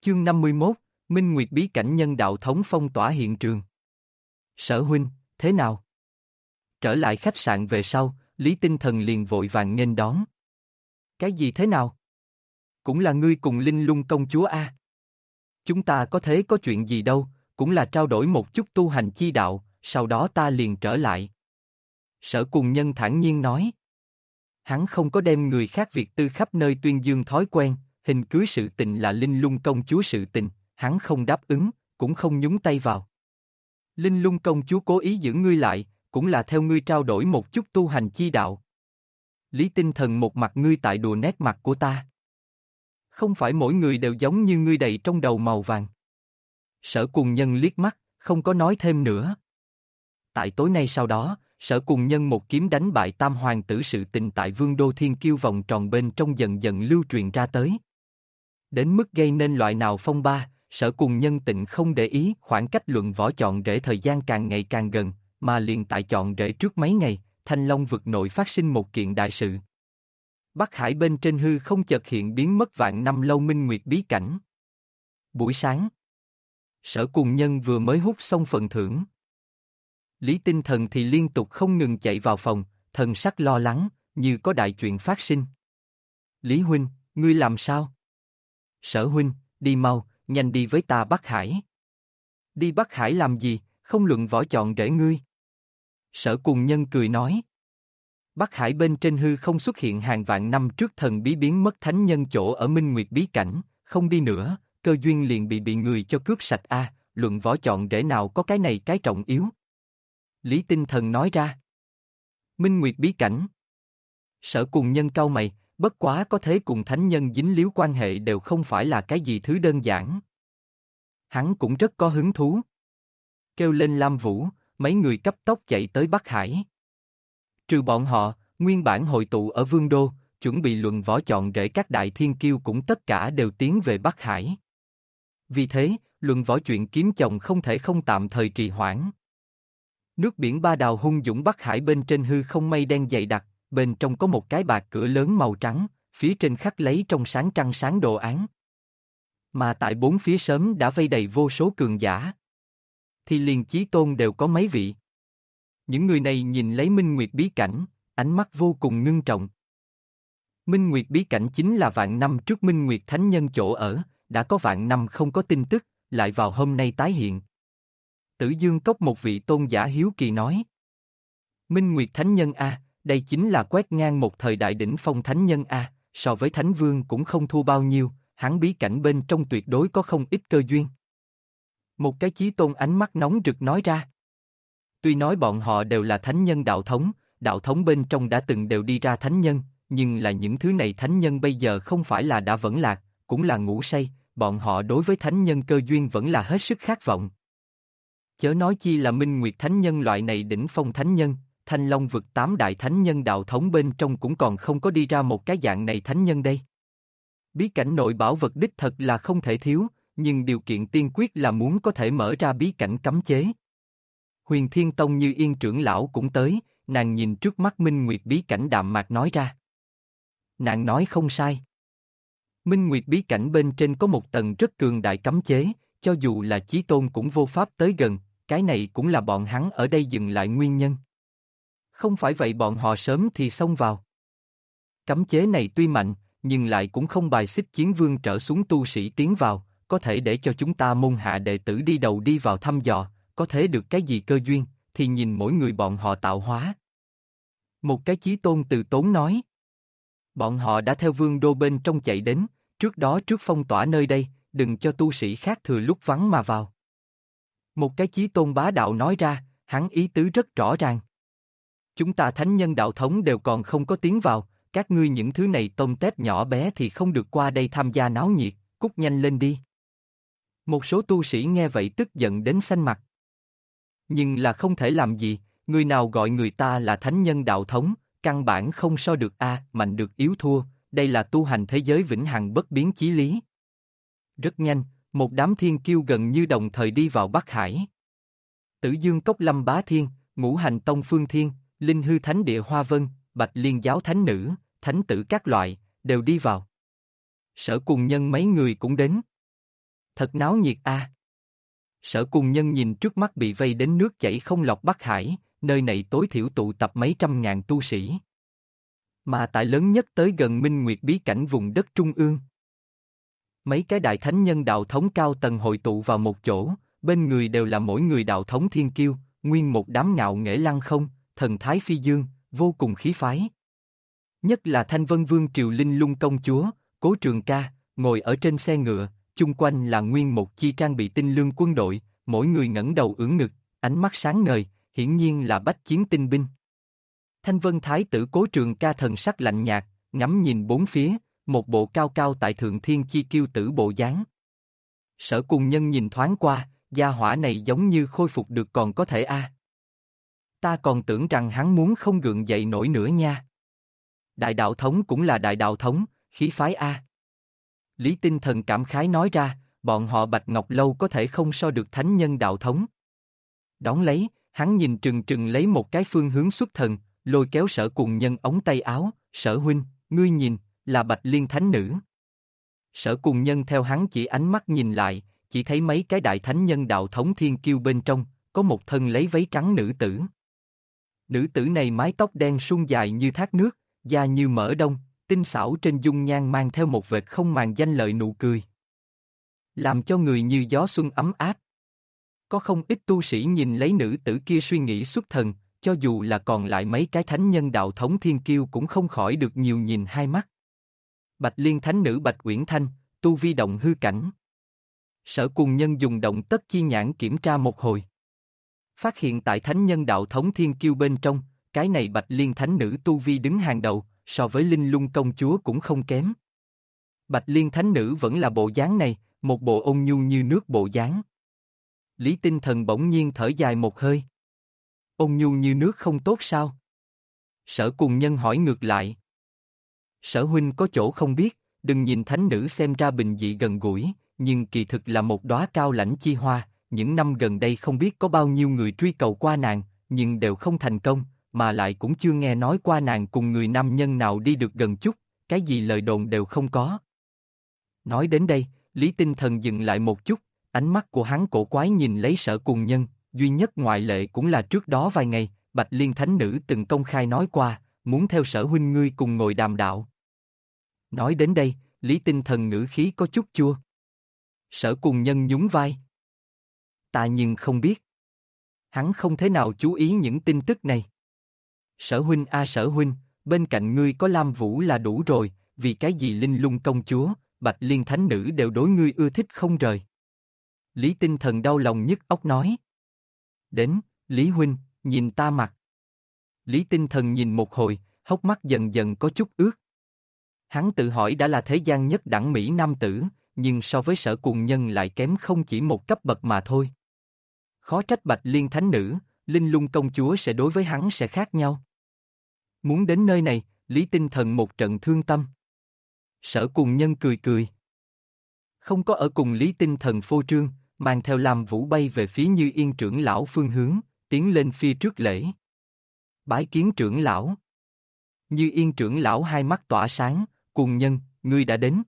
Chương 51, Minh Nguyệt bí cảnh nhân đạo thống phong tỏa hiện trường. Sở huynh, thế nào? Trở lại khách sạn về sau, Lý Tinh Thần liền vội vàng nghênh đón. Cái gì thế nào? Cũng là ngươi cùng Linh Lung công chúa a. Chúng ta có thế có chuyện gì đâu, cũng là trao đổi một chút tu hành chi đạo, sau đó ta liền trở lại. Sở Cùng Nhân thản nhiên nói. Hắn không có đem người khác việc tư khắp nơi tuyên dương thói quen, hình cưới sự tình là Linh Lung công chúa sự tình, hắn không đáp ứng, cũng không nhúng tay vào. Linh Lung công chúa cố ý giữ ngươi lại, cũng là theo ngươi trao đổi một chút tu hành chi đạo. Lý Tinh Thần một mặt ngươi tại đùa nét mặt của ta. Không phải mỗi người đều giống như ngươi đầy trong đầu màu vàng. Sở Cùng Nhân liếc mắt, không có nói thêm nữa. Tại tối nay sau đó, Sở Cùng Nhân một kiếm đánh bại Tam Hoàng tử sự tình tại Vương Đô Thiên Kiêu vòng tròn bên trong dần dần lưu truyền ra tới. Đến mức gây nên loại nào phong ba, Sở Cùng Nhân tịnh không để ý, khoảng cách luận võ chọn rễ thời gian càng ngày càng gần, mà liền tại chọn rễ trước mấy ngày, Thanh Long vực nội phát sinh một kiện đại sự. Bắc Hải bên trên hư không chợt hiện biến mất vạn năm lâu Minh Nguyệt bí cảnh. Buổi sáng, Sở Cùng Nhân vừa mới hút xong phần thưởng. Lý Tinh Thần thì liên tục không ngừng chạy vào phòng, thần sắc lo lắng, như có đại chuyện phát sinh. Lý huynh, ngươi làm sao? Sở huynh, đi mau, nhanh đi với ta Bắc Hải. Đi Bắc Hải làm gì, không luận võ chọn rễ ngươi. Sở Cùng Nhân cười nói. Bắc Hải bên trên hư không xuất hiện hàng vạn năm trước thần bí biến mất thánh nhân chỗ ở Minh Nguyệt bí cảnh, không đi nữa, cơ duyên liền bị người cho cướp sạch a, luận võ chọn rễ nào có cái này cái trọng yếu. Lý Tinh Thần nói ra. Minh Nguyệt bí cảnh. Sở Cùng Nhân cau mày, bất quá có thế cùng thánh nhân dính líu quan hệ đều không phải là cái gì thứ đơn giản. Hắn cũng rất có hứng thú. Kêu lên Lam Vũ, mấy người cấp tốc chạy tới Bắc Hải. Trừ bọn họ, nguyên bản hội tụ ở Vương Đô, chuẩn bị luận võ chọn rễ các đại thiên kiêu cũng tất cả đều tiến về Bắc Hải. Vì thế, luận võ chuyện kiếm chồng không thể không tạm thời trì hoãn. Nước biển ba đào hung dũng Bắc Hải bên trên hư không mây đen dày đặc, bên trong có một cái bạc cửa lớn màu trắng, phía trên khắc lấy trong sáng trăng sáng đồ án. Mà tại bốn phía sớm đã vây đầy vô số cường giả. Thì liền chí tôn đều có mấy vị. Những người này nhìn lấy Minh Nguyệt bí cảnh, ánh mắt vô cùng ngưng trọng. Minh Nguyệt bí cảnh chính là vạn năm trước Minh Nguyệt thánh nhân chỗ ở, đã có vạn năm không có tin tức, lại vào hôm nay tái hiện. Tử Dương Cốc một vị tôn giả hiếu kỳ nói. Minh Nguyệt thánh nhân a, đây chính là quét ngang một thời đại đỉnh phong thánh nhân a, so với thánh vương cũng không thua bao nhiêu, hắn bí cảnh bên trong tuyệt đối có không ít cơ duyên. Một cái chí tôn ánh mắt nóng rực nói ra. Tuy nói bọn họ đều là thánh nhân đạo thống bên trong đã từng đều đi ra thánh nhân, nhưng là những thứ này thánh nhân bây giờ không phải là đã vẫn lạc, cũng là ngủ say, bọn họ đối với thánh nhân cơ duyên vẫn là hết sức khát vọng. Chớ nói chi là Minh Nguyệt thánh nhân loại này đỉnh phong thánh nhân, Thanh Long vực 8 đại thánh nhân đạo thống bên trong cũng còn không có đi ra một cái dạng này thánh nhân đây. Bí cảnh nội bảo vật đích thật là không thể thiếu, nhưng điều kiện tiên quyết là muốn có thể mở ra bí cảnh cấm chế. Huyền Thiên Tông Như Yên trưởng lão cũng tới, nàng nhìn trước mắt Minh Nguyệt bí cảnh đạm mạc nói ra. Nàng nói không sai. Minh Nguyệt bí cảnh bên trên có một tầng rất cường đại cấm chế, cho dù là chí tôn cũng vô pháp tới gần, cái này cũng là bọn hắn ở đây dừng lại nguyên nhân. Không phải vậy bọn họ sớm thì xông vào. Cấm chế này tuy mạnh, nhưng lại cũng không bài xích chiến vương trở xuống tu sĩ tiến vào, có thể để cho chúng ta môn hạ đệ tử đi đầu đi vào thăm dò, có thể được cái gì cơ duyên, thì nhìn mỗi người bọn họ tạo hóa. Một cái chí tôn từ tốn nói. Bọn họ đã theo Vương Đô bên trong chạy đến, trước phong tỏa nơi đây, đừng cho tu sĩ khác thừa lúc vắng mà vào. Một cái chí tôn bá đạo nói ra, hắn ý tứ rất rõ ràng. Chúng ta thánh nhân đạo thống đều còn không có tiến vào, các ngươi những thứ này tôm tép nhỏ bé thì không được qua đây tham gia náo nhiệt, cút nhanh lên đi. Một số tu sĩ nghe vậy tức giận đến xanh mặt. Nhưng là không thể làm gì, người nào gọi người ta là thánh nhân đạo thống, căn bản không so được mạnh được yếu thua, đây là tu hành thế giới vĩnh hằng bất biến chí lý. Rất nhanh, một đám thiên kiêu gần như đồng thời đi vào Bắc Hải. Tử Dương Cốc Lâm Bá Thiên, Ngũ Hành Tông Phương Thiên, Linh Hư Thánh Địa Hoa Vân, Bạch Liên Giáo Thánh Nữ, Thánh Tử các loại, đều đi vào. Sở Cùng Nhân mấy người cũng đến. Thật náo nhiệt a. Sở Cùng Nhân nhìn trước mắt bị vây đến nước chảy không lọt Bắc Hải, nơi này tối thiểu tụ tập mấy trăm ngàn tu sĩ. Mà tại lớn nhất tới gần Minh Nguyệt bí cảnh vùng đất trung ương. Mấy cái đại thánh nhân đạo thống cao tầng hội tụ vào một chỗ, bên người đều là mỗi người đạo thống thiên kiêu, nguyên một đám ngạo nghễ lăng không, thần thái phi dương, vô cùng khí phái. Nhất là Thanh Vân Vương Triều Linh Lung công chúa, Cố Trường Ca, ngồi ở trên xe ngựa, chung quanh là nguyên một chi trang bị tinh lương quân đội, mỗi người ngẩng đầu ưỡn ngực, ánh mắt sáng ngời, hiển nhiên là bách chiến tinh binh. Thanh Vân Thái tử Cố Trường Ca thần sắc lạnh nhạt, ngắm nhìn bốn phía, một bộ cao cao tại thượng thiên chi kiêu tử bộ dáng. Sở Cùng Nhân nhìn thoáng qua, gia hỏa này giống như khôi phục được còn có thể a. Ta còn tưởng rằng hắn muốn không gượng dậy nổi nữa nha. Đại đạo thống cũng là đại đạo thống, khí phái a. Lý Tinh Thần cảm khái nói ra, bọn họ Bạch Ngọc Lâu có thể không so được thánh nhân đạo thống. Đón lấy, hắn nhìn trừng trừng lấy một cái phương hướng xuất thần, lôi kéo Sở Cùng Nhân ống tay áo, Sở huynh, ngươi nhìn, là Bạch Liên thánh nữ. Sở Cùng Nhân theo hắn chỉ ánh mắt nhìn lại, chỉ thấy mấy cái đại thánh nhân đạo thống thiên kiêu bên trong, có một thân lấy váy trắng nữ tử. Nữ tử này mái tóc đen suôn dài như thác nước, da như mỡ đông, tinh xảo trên dung nhan mang theo một vệt không màng danh lợi nụ cười. Làm cho người như gió xuân ấm áp. Có không ít tu sĩ nhìn lấy nữ tử kia suy nghĩ xuất thần, cho dù là còn lại mấy cái thánh nhân đạo thống thiên kiêu cũng không khỏi được nhiều nhìn hai mắt. Bạch Liên thánh nữ Bạch Uyển Thanh, tu vi động hư cảnh. Sở Cùng Nhân dùng động tất chi nhãn kiểm tra một hồi. Phát hiện tại thánh nhân đạo thống thiên kiêu bên trong, cái này Bạch Liên thánh nữ tu vi đứng hàng đầu, so với Linh Lung công chúa cũng không kém. Bạch Liên thánh nữ vẫn là bộ dáng này, một bộ ôn nhu như nước bộ dáng. Lý Tinh Thần bỗng nhiên thở dài một hơi. Ôn nhu như nước không tốt sao? Sở Cùng Nhân hỏi ngược lại. Sở huynh có chỗ không biết, đừng nhìn thánh nữ xem ra bình dị gần gũi, nhưng kỳ thực là một đóa cao lãnh chi hoa, những năm gần đây không biết có bao nhiêu người truy cầu qua nàng, nhưng đều không thành công, mà lại cũng chưa nghe nói qua nàng cùng người nam nhân nào đi được gần chút, cái gì lời đồn đều không có. Nói đến đây, Lý Tinh Thần dừng lại một chút, ánh mắt của hắn cổ quái nhìn lấy Sở Cùng Nhân, duy nhất ngoại lệ cũng là trước đó vài ngày, Bạch Liên thánh nữ từng công khai nói qua, muốn theo Sở huynh ngươi cùng ngồi đàm đạo. Nói đến đây, Lý Tinh Thần ngữ khí có chút chua. Sở Cùng Nhân nhún vai. Ta nhưng không biết. Hắn không thể nào chú ý những tin tức này. Sở huynh a Sở huynh, bên cạnh ngươi có Lam Vũ là đủ rồi, vì cái gì Linh Lung công chúa, Bạch Liên thánh nữ đều đối ngươi ưa thích không rời. Lý Tinh Thần đau lòng nhức óc nói. Đến, Lý huynh, nhìn ta mặt. Lý Tinh Thần nhìn một hồi, hốc mắt dần dần có chút ướt. Hắn tự hỏi đã là thế gian nhất đẳng mỹ nam tử, nhưng so với Sở Cùng Nhân lại kém không chỉ một cấp bậc mà thôi. Khó trách Bạch Liên thánh nữ, Linh Lung công chúa sẽ đối với hắn sẽ khác nhau. Muốn đến nơi này, Lý Tinh Thần một trận thương tâm. Sở Cùng Nhân cười cười. Không có ở cùng Lý Tinh Thần phô trương, mang theo Lam Vũ bay về phía Như Yên trưởng lão phương hướng, tiến lên phía trước lễ. Bái kiến trưởng lão. Như Yên trưởng lão hai mắt tỏa sáng, Cùng Nhân, ngươi đã đến.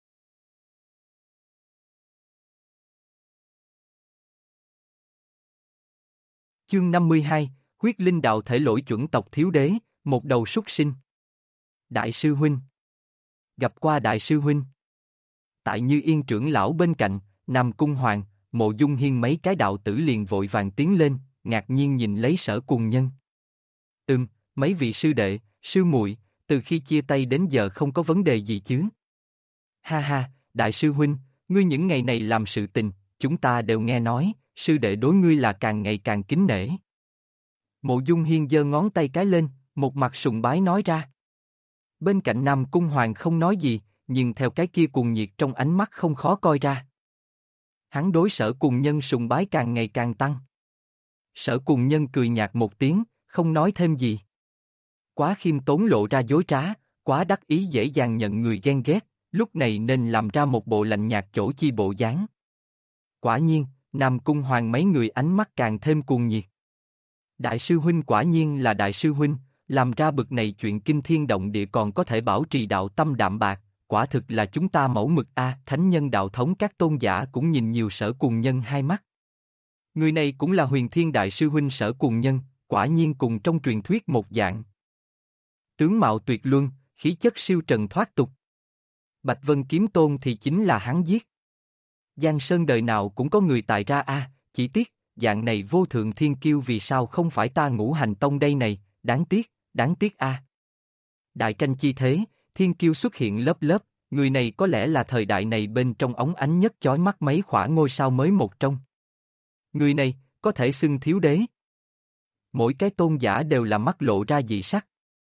Chương 52, huyết linh đạo thể lỗi chuẩn tộc thiếu đế, một đầu súc sinh. Đại sư huynh. Gặp qua đại sư huynh. Tại Như Yên trưởng lão bên cạnh, Nam Cung Hoàng, Mộ Dung Hiên mấy cái đạo tử liền vội vàng tiến lên, ngạc nhiên nhìn lấy Sở Cùng Nhân. Mấy vị sư đệ, sư muội, từ khi chia tay đến giờ không có vấn đề gì chứ? Ha ha, đại sư huynh, ngươi những ngày này làm sự tình, chúng ta đều nghe nói, sư đệ đối ngươi là càng ngày càng kính nể. Mộ Dung Hiên giơ ngón tay cái lên, một mặt sùng bái nói ra. Bên cạnh Nam Cung Hoàng không nói gì, nhưng theo cái kia cuồng nhiệt trong ánh mắt không khó coi ra. Hắn đối Sở Cùng Nhân sùng bái càng ngày càng tăng. Sở Cùng Nhân cười nhạt một tiếng, không nói thêm gì. Quá khiêm tốn lộ ra dối trá, quá đắc ý dễ dàng nhận người ghen ghét, lúc này nên làm ra một bộ lạnh nhạt chỗ chi bộ dáng. Quả nhiên, Nam Cung Hoàng mấy người ánh mắt càng thêm cuồng nhiệt. Đại sư huynh quả nhiên là đại sư huynh, làm ra bực này chuyện kinh thiên động địa còn có thể bảo trì đạo tâm đạm bạc, quả thực là chúng ta mẫu mực a. Thánh nhân đạo thống các tôn giả cũng nhìn nhiều Sở Cuồng Nhân hai mắt. Người này cũng là Huyền Thiên Đại Sư Huynh Sở Cuồng Nhân, quả nhiên cùng trong truyền thuyết một dạng. Tướng mạo tuyệt luân, khí chất siêu trần thoát tục. Bạch Vân Kiếm Tôn thì chính là hắn giết. Giang Sơn đời nào cũng có người tài ra a, chỉ tiếc, dạng này vô thượng thiên kiêu vì sao không phải ta Ngũ Hành Tông đây này, đáng tiếc a. Đại tranh chi thế, thiên kiêu xuất hiện lớp lớp, người này có lẽ là thời đại này bên trong óng ánh nhất chói mắt mấy khỏa ngôi sao mới một trong. Người này, có thể xưng thiếu đế. Mỗi cái tôn giả đều là mắt lộ ra dị sắc.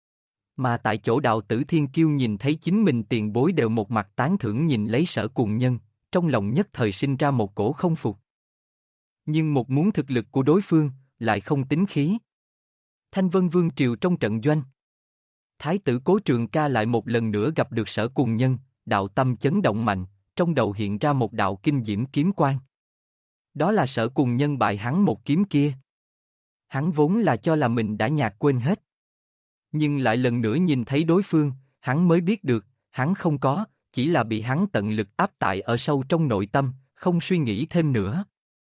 Mà tại chỗ đạo tử thiên kiêu nhìn thấy chính mình tiền bối đều một mặt tán thưởng nhìn lấy Sở Cuồng Nhân, trong lòng nhất thời sinh ra một cổ không phục. Nhưng một muốn thực lực của đối phương, lại không tính khí. Thanh Vân Vương Triều trong trận doanh. Thái tử Cố Trường Ca lại một lần nữa gặp được Sở Cuồng Nhân, đạo tâm chấn động mạnh, trong đầu hiện ra một đạo kinh diễm kiếm quang. Đó là Sở Cuồng Nhân bại hắn một kiếm kia. Hắn vốn là cho là mình đã nhạt quên hết. Nhưng lại lần nữa nhìn thấy đối phương, hắn mới biết được, hắn không có, chỉ là bị hắn tận lực áp tại ở sâu trong nội tâm, không suy nghĩ thêm nữa.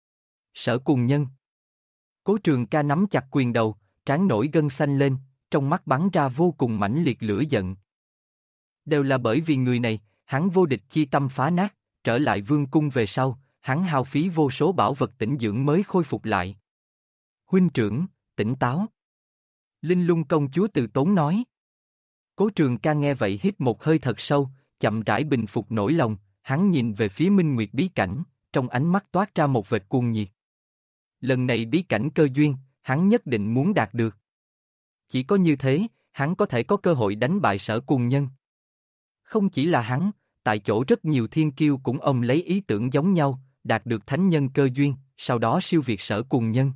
Sở Cuồng Nhân. Cố Trường Ca nắm chặt quyền đầu, trán nổi gân xanh lên, trong mắt bắn ra vô cùng mãnh liệt lửa giận. Đều là bởi vì người này, hắn vô địch chi tâm phá nát, trở lại vương cung về sau, hắn hao phí vô số bảo vật tĩnh dưỡng mới khôi phục lại. Huynh trưởng, tỉnh táo. Linh Lung công chúa từ tốn nói. Cố Trường Ca nghe vậy hít một hơi thật sâu, chậm rãi bình phục nỗi lòng, hắn nhìn về phía Minh Nguyệt bí cảnh, trong ánh mắt toát ra một vệt cuồng nhiệt. Lần này bí cảnh cơ duyên, hắn nhất định muốn đạt được. Chỉ có như thế, hắn có thể có cơ hội đánh bại Sở Cuồng Nhân. Không chỉ là hắn, tại chỗ rất nhiều thiên kiêu cũng ôm lấy ý tưởng giống nhau, đạt được thánh nhân cơ duyên, sau đó siêu việt Sở Cuồng Nhân.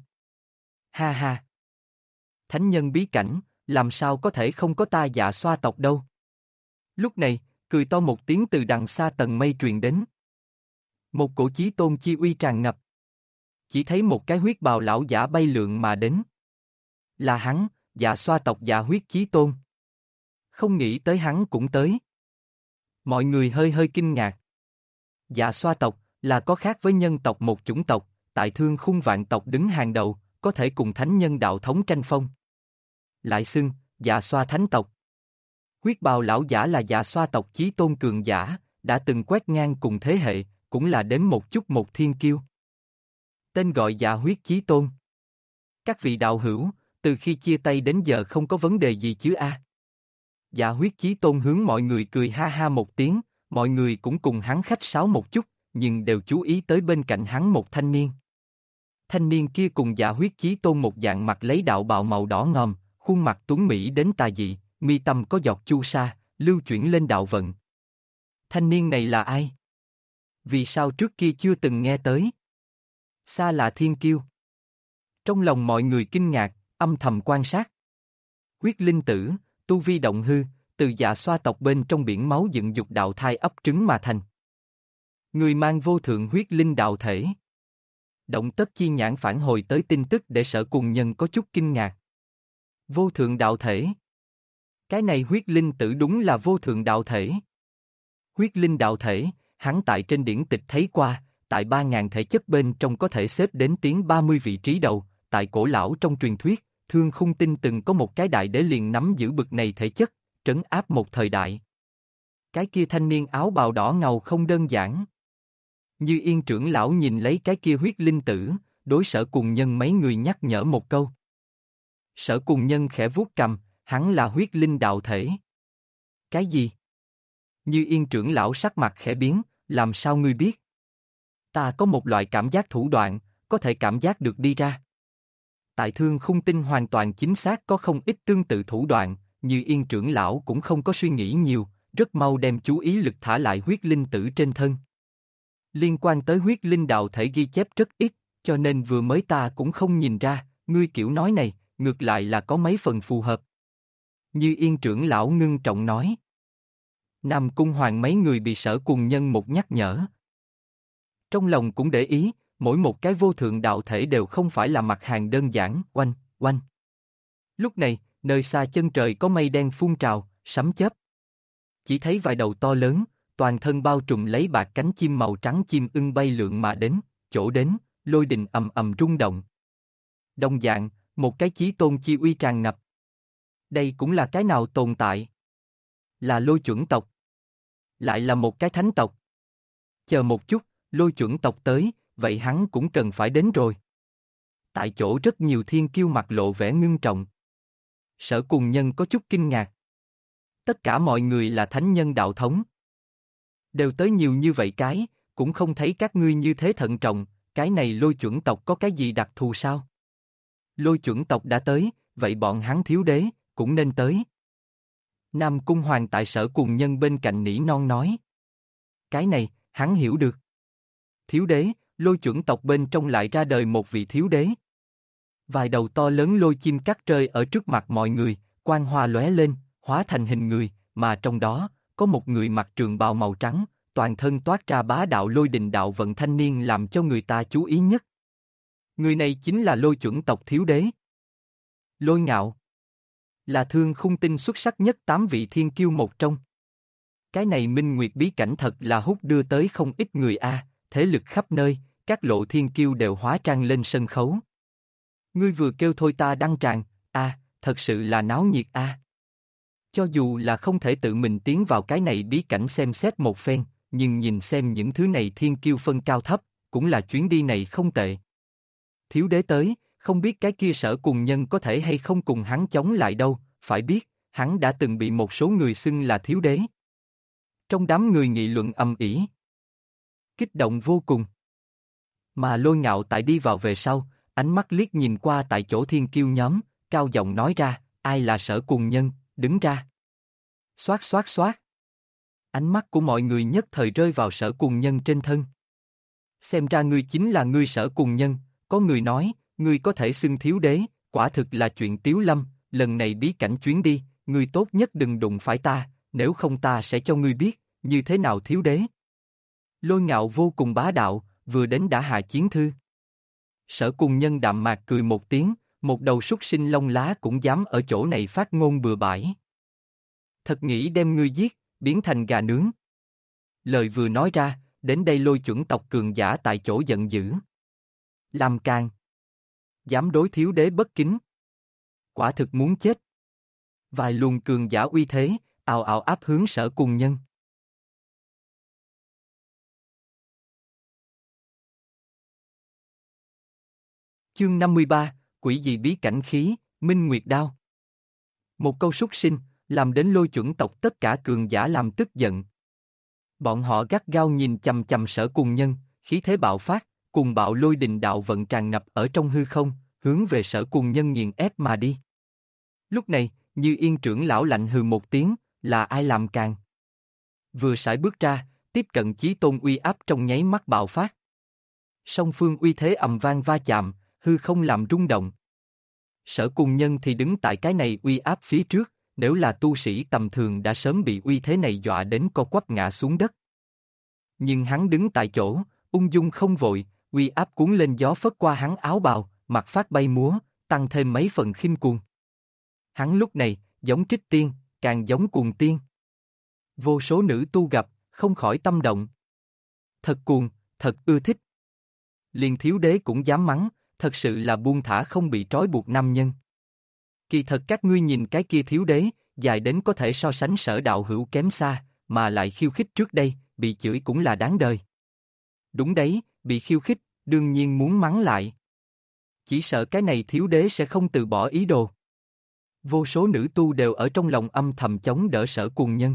Ha ha! Thánh nhân bí cảnh, làm sao có thể không có ta Dạ Xoa tộc đâu? Lúc này, cười to một tiếng từ đằng xa tầng mây truyền đến. Một cổ chí tôn chi uy tràn ngập. Chỉ thấy một cái huyết bào lão giả bay lượn mà đến. Là hắn, Dạ Xoa tộc Dạ huyết chí tôn. Không nghĩ tới hắn cũng tới. Mọi người hơi hơi kinh ngạc. Dạ Xoa tộc là có khác với nhân tộc một chủng tộc, tại thương khung vạn tộc đứng hàng đầu, có thể cùng thánh nhân đạo thống tranh phong. Lại xưng, Dạ Xoa thánh tộc. Huyết bào lão giả là Dạ Xoa tộc chí tôn cường giả, đã từng quét ngang cùng thế hệ, cũng là đến một chút một thiên kiêu. Tên gọi Dạ huyết chí tôn. Các vị đạo hữu, từ khi chia tay đến giờ không có vấn đề gì chứ a? Dạ huyết chí tôn hướng mọi người cười ha ha một tiếng, mọi người cũng cùng hắn khách sáo một chút, nhưng đều chú ý tới bên cạnh hắn một thanh niên. Thanh niên kia cùng Dạ huyết chí tôn một dạng mặt lấy đạo bào màu đỏ ngòm, khuôn mặt tuấn mỹ đến tà dị, mi tâm có giọt chu sa, lưu chuyển lên đạo vận. Thanh niên này là ai? Vì sao trước kia chưa từng nghe tới? Xa là thiên kiêu. Trong lòng mọi người kinh ngạc, âm thầm quan sát. Huyết linh tử, tu vi động hư, từ Dạ Xoa tộc bên trong biển máu dựng dục đạo thai ấp trứng mà thành. Người mang vô thượng huyết linh đạo thể. Động Tất Chi nhãn phản hồi tới tin tức để Sở Cuồng Nhân có chút kinh ngạc. Vô thượng đạo thể. Cái này huyết linh tử đúng là vô thượng đạo thể. Huyết linh đạo thể, hắn tại trên điển tịch thấy qua, tại 3.000 thể chất bên trong có thể xếp đến tiếng 30 vị trí đầu, tại cổ lão trong truyền thuyết, Thương Khung Tinh từng có một cái đại đế liền nắm giữ bực này thể chất, trấn áp một thời đại. Cái kia thanh niên áo bào đỏ ngầu không đơn giản. Như Yên trưởng lão nhìn lấy cái kia huyết linh tử, đối Sở Cuồng Nhân mấy người nhắc nhở một câu. Sở Cuồng Nhân khẽ vuốt cầm, hắn là huyết linh đạo thể. Cái gì? Như Yên trưởng lão sắc mặt khẽ biến, làm sao ngươi biết? Ta có một loại cảm giác thủ đoạn, có thể cảm giác được đi ra. Tại Thương Khung Tinh hoàn toàn chính xác có không ít tương tự thủ đoạn, Như Yên trưởng lão cũng không có suy nghĩ nhiều, rất mau đem chú ý lực thả lại huyết linh tử trên thân. Liên quan tới huyết linh đạo thể ghi chép rất ít, cho nên vừa mới ta cũng không nhìn ra, ngươi kiểu nói này, ngược lại là có mấy phần phù hợp. Như Yên trưởng lão ngưng trọng nói. Nam Cung Hoàng mấy người bị Sở Cuồng Nhân một nhắc nhở. Trong lòng cũng để ý, mỗi một cái vô thượng đạo thể đều không phải là mặt hàng đơn giản, oanh, oanh. Lúc này, nơi xa chân trời có mây đen phun trào, sấm chớp. chỉ thấy vài đầu to lớn, toàn thân bao trùm lấy bạc cánh chim màu trắng chim ưng bay lượn mà đến, chỗ đến, lôi đình ầm ầm rung động. Đồng dạng, một cái chí tôn chi uy tràn ngập. Đây cũng là cái nào tồn tại? Là lôi chuẩn tộc. Lại là một cái thánh tộc. Chờ một chút, lôi chuẩn tộc tới, vậy hắn cũng cần phải đến rồi. Tại chỗ rất nhiều thiên kiêu mặt lộ vẻ ngưng trọng. Sở Cùng Nhân có chút kinh ngạc. Tất cả mọi người là thánh nhân đạo thống. Đều tới nhiều như vậy cái, cũng không thấy các ngươi như thế thận trọng, cái này lôi chuẩn tộc có cái gì đặc thù sao? Lôi chuẩn tộc đã tới, vậy bọn hắn thiếu đế, cũng nên tới. Nam Cung Hoàng tại Sở Cùng Nhân bên cạnh nỉ non nói. Cái này, hắn hiểu được. Thiếu đế, lôi chuẩn tộc bên trong lại ra đời một vị thiếu đế. Vài đầu to lớn lôi chim cắt rơi ở trước mặt mọi người, quang hoa lóe lên, hóa thành hình người, mà trong đó, có một người mặc trường bào màu trắng, toàn thân toát ra bá đạo lôi đình đạo vận thanh niên làm cho người ta chú ý nhất. Người này chính là lôi chuẩn tộc thiếu đế. Lôi Ngạo. Là Thương Khung Tinh xuất sắc nhất 8 vị thiên kiêu một trong. Cái này Minh Nguyệt bí cảnh thật là hút đưa tới không ít người thế lực khắp nơi, các lộ thiên kiêu đều hóa trang lên sân khấu. Ngươi vừa kêu thôi ta đăng tràng, thật sự là náo nhiệt Cho dù là không thể tự mình tiến vào cái này bí cảnh xem xét một phen, nhưng nhìn xem những thứ này thiên kiêu phân cao thấp, cũng là chuyến đi này không tệ. Thiếu đế tới, không biết cái kia Sở Cùng Nhân có thể hay không cùng hắn chống lại đâu, phải biết, hắn đã từng bị một số người xưng là thiếu đế. Trong đám người nghị luận ầm ĩ, kích động vô cùng. Mà Lôi Ngạo tại đi vào về sau, ánh mắt liếc nhìn qua tại chỗ thiên kiêu nhóm, cao giọng nói ra, ai là Sở Cùng Nhân, đứng ra. Xoát xoát xoát. Ánh mắt của mọi người nhất thời rơi vào Sở Cùng Nhân trên thân. Xem ra ngươi chính là ngươi Sở Cùng Nhân, có người nói, ngươi có thể xưng thiếu đế, quả thực là chuyện tiếu lâm, lần này bí cảnh chuyến đi, ngươi tốt nhất đừng đụng phải ta, nếu không ta sẽ cho ngươi biết, như thế nào thiếu đế. Lôi Ngạo vô cùng bá đạo, vừa đến đã hạ chiến thư. Sở Cùng Nhân đạm mạc cười một tiếng, một đầu súc sinh lông lá cũng dám ở chỗ này phát ngôn bừa bãi. Thật nghĩ đem ngươi giết, biến thành gà nướng. Lời vừa nói ra, đến đây lôi chuẩn tộc cường giả tại chỗ giận dữ. Làm càn. Dám đối thiếu đế bất kính. Quả thực muốn chết. Vài luồng cường giả uy thế, ào ào áp hướng Sở Cùng Nhân. Chương 53, Quỷ dị bí cảnh khí, Minh Nguyệt Đao. Một câu súc sinh, làm đến lôi chuẩn tộc tất cả cường giả làm tức giận. Bọn họ gắt gao nhìn chằm chằm Sở Cùng Nhân, khí thế bạo phát, cùng bạo lôi đình đạo vận tràn ngập ở trong hư không, hướng về Sở Cùng Nhân nghiền ép mà đi. Lúc này, Như Yên trưởng lão lạnh hừ một tiếng, là ai làm càn? Vừa sải bước ra, tiếp cận chí tôn uy áp trong nháy mắt bạo phát. Song phương uy thế ầm vang va chạm, hư không làm rung động. Sở Cùng Nhân thì đứng tại cái này uy áp phía trước, nếu là tu sĩ tầm thường đã sớm bị uy thế này dọa đến co quắp ngã xuống đất. Nhưng hắn đứng tại chỗ, ung dung không vội, uy áp cuốn lên gió phất qua hắn áo bào, mặt phát bay múa, tăng thêm mấy phần khinh cuồng. Hắn lúc này, giống trích tiên, càng giống cuồng tiên. Vô số nữ tu gặp, không khỏi tâm động. Thật cuồng, thật ưa thích. Liền thiếu đế cũng dám mắng, thật sự là buông thả không bị trói buộc nam nhân. Kỳ thật các ngươi nhìn cái kia thiếu đế, dài đến có thể so sánh Sở đạo hữu kém xa, mà lại khiêu khích trước đây, bị chửi cũng là đáng đời. Đúng đấy, bị khiêu khích, đương nhiên muốn mắng lại. Chỉ sợ cái này thiếu đế sẽ không từ bỏ ý đồ. Vô số nữ tu đều ở trong lòng âm thầm chống đỡ Sở Cùng Nhân.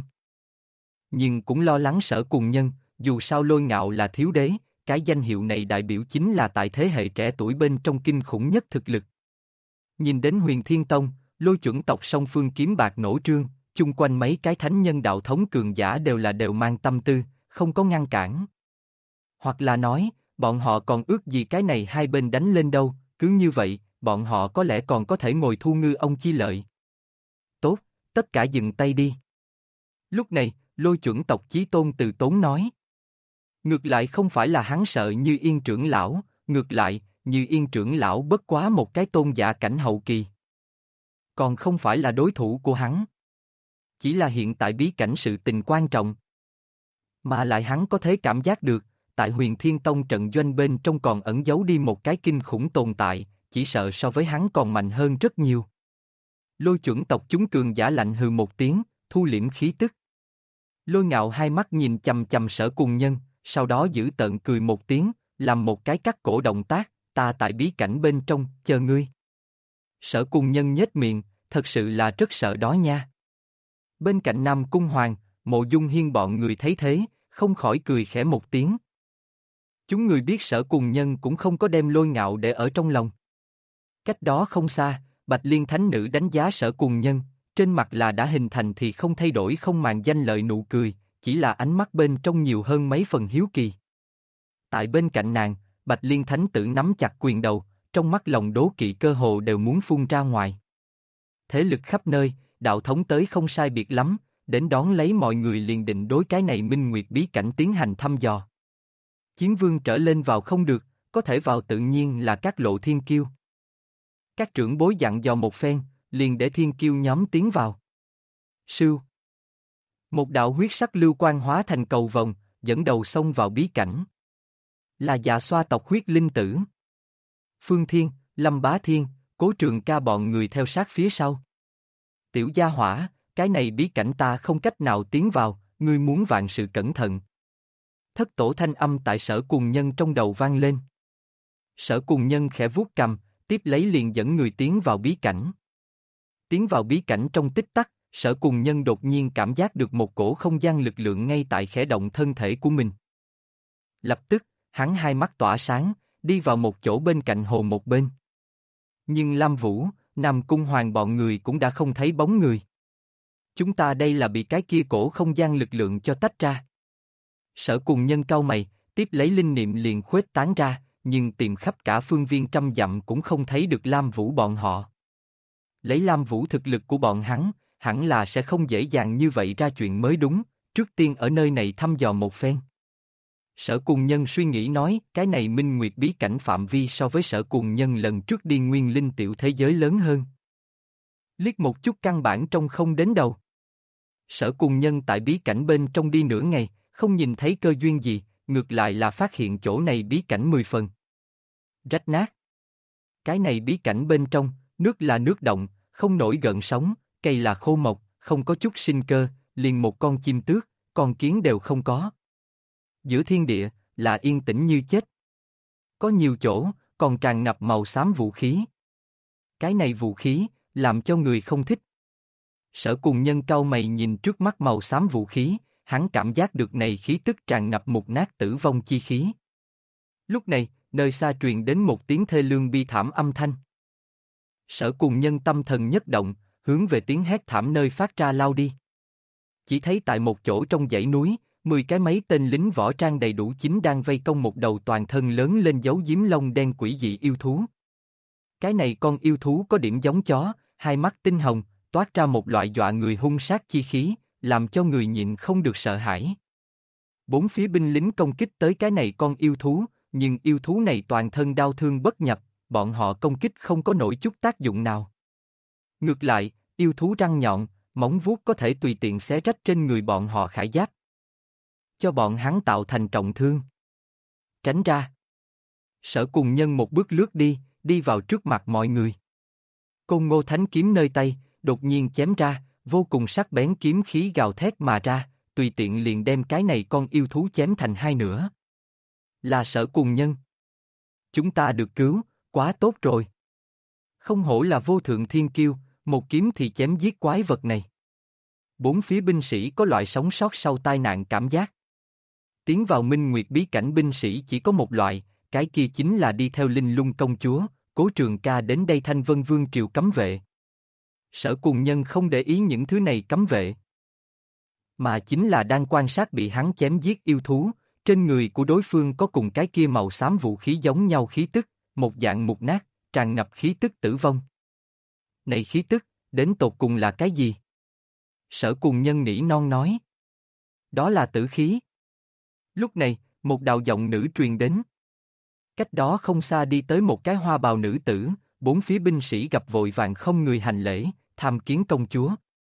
Nhưng cũng lo lắng Sở Cùng Nhân, dù sao Lôi Ngạo là thiếu đế, cái danh hiệu này đại biểu chính là tại thế hệ trẻ tuổi bên trong kinh khủng nhất thực lực. Nhìn đến Huyền Thiên Tông, lôi chuẩn tộc song phương kiếm bạc nổ trương, chung quanh mấy cái thánh nhân đạo thống cường giả đều mang tâm tư, không có ngăn cản. Hoặc là nói, bọn họ còn ước gì cái này hai bên đánh lên đâu, cứ như vậy, bọn họ có lẽ còn có thể ngồi thu ngư ông chi lợi. Tốt, tất cả dừng tay đi. Lúc này, lôi chuẩn tộc Chí Tôn từ tốn nói. Ngược lại không phải là hắn sợ Như Yên trưởng lão, ngược lại, Như Yên trưởng lão bất quá một cái tôn giả cảnh hậu kỳ. Còn không phải là đối thủ của hắn. chỉ là hiện tại bí cảnh sự tình quan trọng. Mà lại hắn có thể cảm giác được, tại Huyền Thiên Tông trận doanh bên trong còn ẩn giấu đi một cái kinh khủng tồn tại, chỉ sợ so với hắn còn mạnh hơn rất nhiều. Lôi chuẩn tộc chúng cường giả lạnh hừ một tiếng, thu liễm khí tức. Lôi Ngạo hai mắt nhìn chằm chằm Sở Cùng Nhân, sau đó giữ tợn cười một tiếng, làm một cái cắt cổ động tác, ta tại bí cảnh bên trong, chờ ngươi. Sở Cùng Nhân nhếch miệng, thật sự là rất sợ đó nha. Bên cạnh Nam Cung Hoàng, Mộ Dung Hiên bọn người thấy thế, không khỏi cười khẽ một tiếng. Chúng người biết Sở Cùng Nhân cũng không có đem Lôi Ngạo để ở trong lòng. Cách đó không xa, Bạch Liên Thánh Nữ đánh giá Sở Cùng Nhân, trên mặt là đã hình thành thì không thay đổi không màng danh lợi nụ cười, chỉ là ánh mắt bên trong nhiều hơn mấy phần hiếu kỳ. Tại bên cạnh nàng, Bạch Liên Thánh Tử nắm chặt quyền đầu, trong mắt lòng đố kỵ cơ hồ đều muốn phun ra ngoài. Thế lực khắp nơi, đạo thống tới không sai biệt lắm, đến đón lấy mọi người liền định đối cái này Minh Nguyệt bí cảnh tiến hành thăm dò. Chiến vương trở lên vào không được, có thể vào tự nhiên là các lộ thiên kiêu. Các trưởng bối dặn dò một phen, liền để thiên kiêu nhóm tiến vào. Sưu. Một đạo huyết sắc lưu quang hóa thành cầu vồng, dẫn đầu xông vào bí cảnh. Là Dạ Xoa tộc huyết linh tử. Phương Thiên, Lâm Bá Thiên, Cố Trường Ca bọn người theo sát phía sau. Tiểu gia hỏa, cái này bí cảnh ta không cách nào tiến vào, ngươi muốn vạn sự cẩn thận. Thất tổ thanh âm tại Sở Cùng Nhân trong đầu vang lên. Sở Cùng Nhân khẽ vuốt cằm, tiếp lấy liền dẫn người tiến vào bí cảnh. Tiến vào bí cảnh trong tích tắc, Sở Cùng Nhân đột nhiên cảm giác được một cổ không gian lực lượng ngay tại khẽ động thân thể của mình. Lập tức, hắn hai mắt tỏa sáng, đi vào một chỗ bên cạnh hồ một bên. Nhưng Lam Vũ, Nam Cung Hoàng bọn người cũng đã không thấy bóng người. Chúng ta đây là bị cái kia cổ không gian lực lượng cho tách ra. Sở Cùng Nhân cau mày, tiếp lấy linh niệm liền khuếch tán ra, nhưng tìm khắp cả phương viên trăm dặm cũng không thấy được Lam Vũ bọn họ. Lấy Lam Vũ thực lực của bọn hắn, hẳn là sẽ không dễ dàng như vậy ra chuyện mới đúng, trước tiên ở nơi này thăm dò một phen. Sở Cùng Nhân suy nghĩ nói, cái này Minh Nguyệt bí cảnh phạm vi so với Sở Cùng Nhân lần trước đi Nguyên Linh tiểu thế giới lớn hơn. Liếc một chút căn bản trong không đến đầu. Sở Cùng Nhân tại bí cảnh bên trong đi nửa ngày, không nhìn thấy cơ duyên gì, ngược lại là phát hiện chỗ này bí cảnh 10 phần. Rách nát. Cái này bí cảnh bên trong, nước là nước động, không nổi gợn sóng, cây là khô mộc, không có chút sinh cơ, liền một con chim tước, con kiến đều không có. Giữa thiên địa, là yên tĩnh như chết. Có nhiều chỗ, còn tràn ngập màu xám vũ khí. Cái này vũ khí, làm cho người không thích. Sở Cùng Nhân cau mày nhìn trước mắt màu xám vũ khí, hắn cảm giác được này khí tức tràn ngập mục nát tử vong chi khí. Lúc này, nơi xa truyền đến một tiếng thê lương bi thảm âm thanh. Sở Cùng Nhân tâm thần nhất động, hướng về tiếng hét thảm nơi phát ra lao đi. Chỉ thấy tại một chỗ trong dãy núi, 10 cái mấy tên lính võ trang đầy đủ chính đang vây công một đầu toàn thân lớn lên dấu diếm lông đen quỷ dị yêu thú. Cái này con yêu thú có điểm giống chó, hai mắt tinh hồng, toát ra một loại dọa người hung sát chi khí, làm cho người nhịn không được sợ hãi. Bốn phía binh lính công kích tới cái này con yêu thú, nhưng yêu thú này toàn thân đau thương bất nhập, bọn họ công kích không có nổi chút tác dụng nào. Ngược lại, yêu thú răng nhọn, móng vuốt có thể tùy tiện xé rách trên người bọn họ khải giáp, cho bọn hắn tạo thành trọng thương. Tránh ra. Sở Cùng Nhân một bước lướt đi, đi vào trước mặt mọi người. Côn Ngô Thánh kiếm nơi tay, đột nhiên chém ra, vô cùng sắc bén kiếm khí gào thét mà ra, tùy tiện liền đem cái này con yêu thú chém thành hai nửa. Là Sở Cùng Nhân. Chúng ta được cứu, quá tốt rồi. Không hổ là vô thượng thiên kiêu, một kiếm thì chém giết quái vật này. Bốn phía binh sĩ có loại sống sót sau tai nạn cảm giác. Tiến vào Minh Nguyệt bí cảnh binh sĩ chỉ có một loại, cái kia chính là đi theo Linh Lung công chúa, Cố Trường Ca đến đây Thanh Vân Vương triều cấm vệ. Sở Cùng Nhân không để ý những thứ này cấm vệ, mà chính là đang quan sát bị hắn chém giết yêu thú, trên người của đối phương có cùng cái kia màu xám vũ khí giống nhau khí tức, một dạng mục nát, tràn ngập khí tức tử vong. Này khí tức, đến tột cùng là cái gì? Sở Cùng Nhân nỉ non nói. Đó là tử khí. Lúc này, một đạo giọng nữ truyền đến. Cách đó không xa đi tới một cái hoa bào nữ tử, bốn phía binh sĩ gặp vội vàng không người hành lễ, tham kiến công chúa.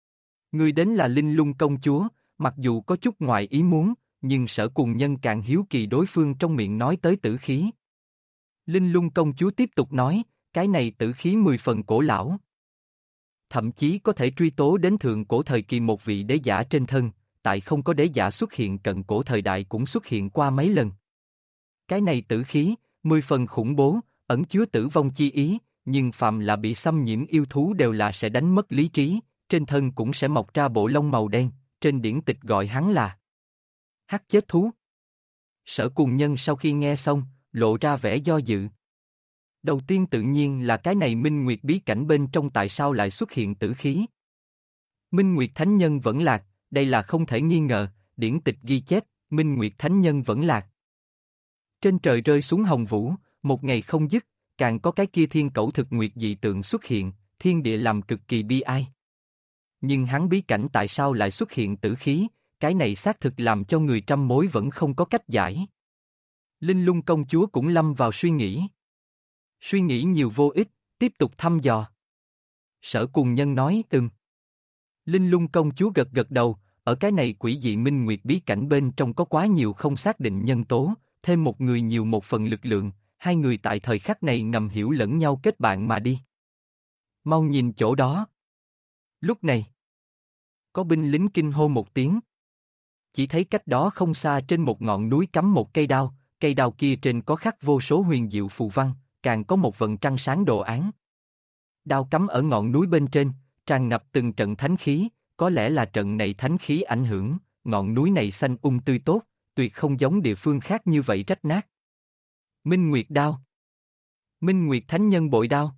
Người đến là Linh Lung công chúa, mặc dù có chút ngoài ý muốn, nhưng Sở Cùng Nhân càng hiếu kỳ đối phương trong miệng nói tới tử khí. Linh Lung công chúa tiếp tục nói, cái này tử khí 10 phần cổ lão. Thậm chí có thể truy tố đến thượng cổ thời kỳ một vị đế giả trên thân, tại không có đế giả xuất hiện cận cổ thời đại cũng xuất hiện qua mấy lần. Cái này tử khí, 10 phần khủng bố, ẩn chứa tử vong chi ý, nhưng phàm là bị xâm nhiễm yêu thú đều là sẽ đánh mất lý trí, trên thân cũng sẽ mọc ra bộ lông màu đen, trên điển tịch gọi hắn là hắc chết thú. Sở Cùng Nhân sau khi nghe xong, lộ ra vẻ do dự. Đầu tiên tự nhiên là cái này Minh Nguyệt bí cảnh bên trong tại sao lại xuất hiện tử khí. Minh Nguyệt Thánh Nhân vẫn lạc, đây là không thể nghi ngờ, điển tịch ghi chép, Minh Nguyệt Thánh Nhân vẫn lạc. Trên trời rơi xuống hồng vũ, một ngày không dứt, càng có cái kia thiên cẩu thực nguyệt dị tượng xuất hiện, thiên địa làm cực kỳ bi ai. Nhưng hắn bí cảnh tại sao lại xuất hiện tử khí, cái này xác thực làm cho người trăm mối vẫn không có cách giải. Linh Lung công chúa cũng lâm vào suy nghĩ. Suy nghĩ nhiều vô ích, tiếp tục thăm dò. Sở Cùng Nhân nói Linh Lung công chúa gật gật đầu, ở cái này quỷ dị minh nguyệt bí cảnh bên trong có quá nhiều không xác định nhân tố, thêm một người nhiều một phần lực lượng, hai người tại thời khắc này ngầm hiểu lẫn nhau kết bạn mà đi. Mau nhìn chỗ đó. Lúc này, có binh lính kinh hô một tiếng. Chỉ thấy cách đó không xa trên một ngọn núi cắm một cây đao kia trên có khắc vô số huyền diệu phù văn, càng có một vầng trăng sáng đồ án. Đao cắm ở ngọn núi bên trên, tràn ngập từng trận thánh khí, có lẽ là trận này thánh khí ảnh hưởng, ngọn núi này xanh tươi tốt, tuyệt không giống địa phương khác như vậy rách nát. Minh Nguyệt đao. Minh Nguyệt Thánh Nhân bội đao.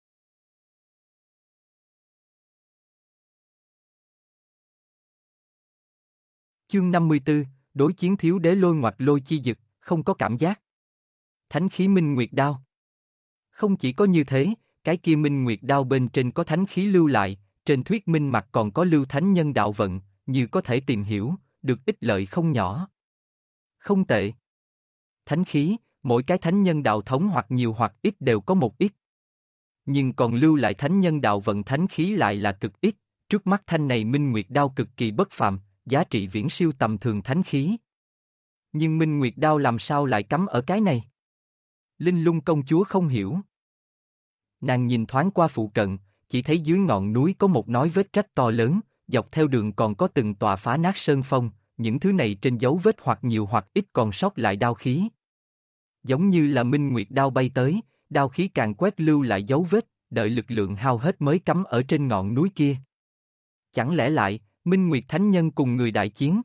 Chương 54, đối chiến thiếu đế lôi ngoạch lôi chi dực, không có cảm giác. Thánh khí Minh Nguyệt đao. Không chỉ có như thế, cái kia Minh Nguyệt đao bên trên có thánh khí lưu lại, trên thuyết minh mặt còn có lưu thánh nhân đạo vận, như có thể tìm hiểu, được ích lợi không nhỏ. Không tệ. Thánh khí, mỗi cái thánh nhân đạo thống hoặc nhiều hoặc ít đều có một ít. Nhưng còn lưu lại thánh nhân đạo vận thánh khí lại là cực ít, trước mắt thanh này Minh Nguyệt đao cực kỳ bất phàm, giá trị viễn siêu tầm thường thánh khí. Nhưng Minh Nguyệt đao làm sao lại cắm ở cái này? Linh Lung công chúa không hiểu. Nàng nhìn thoáng qua phụ cận, chỉ thấy dưới ngọn núi có một nói vết rách to lớn, dọc theo đường còn có từng tòa phá nát sơn phong, những thứ này trên dấu vết hoặc nhiều hoặc ít còn sót lại đao khí. Giống như là Minh Nguyệt đao bay tới, đao khí càng quét lưu lại dấu vết, đợi lực lượng hao hết mới cắm ở trên ngọn núi kia. Chẳng lẽ lại, Minh Nguyệt Thánh Nhân cùng người đại chiến?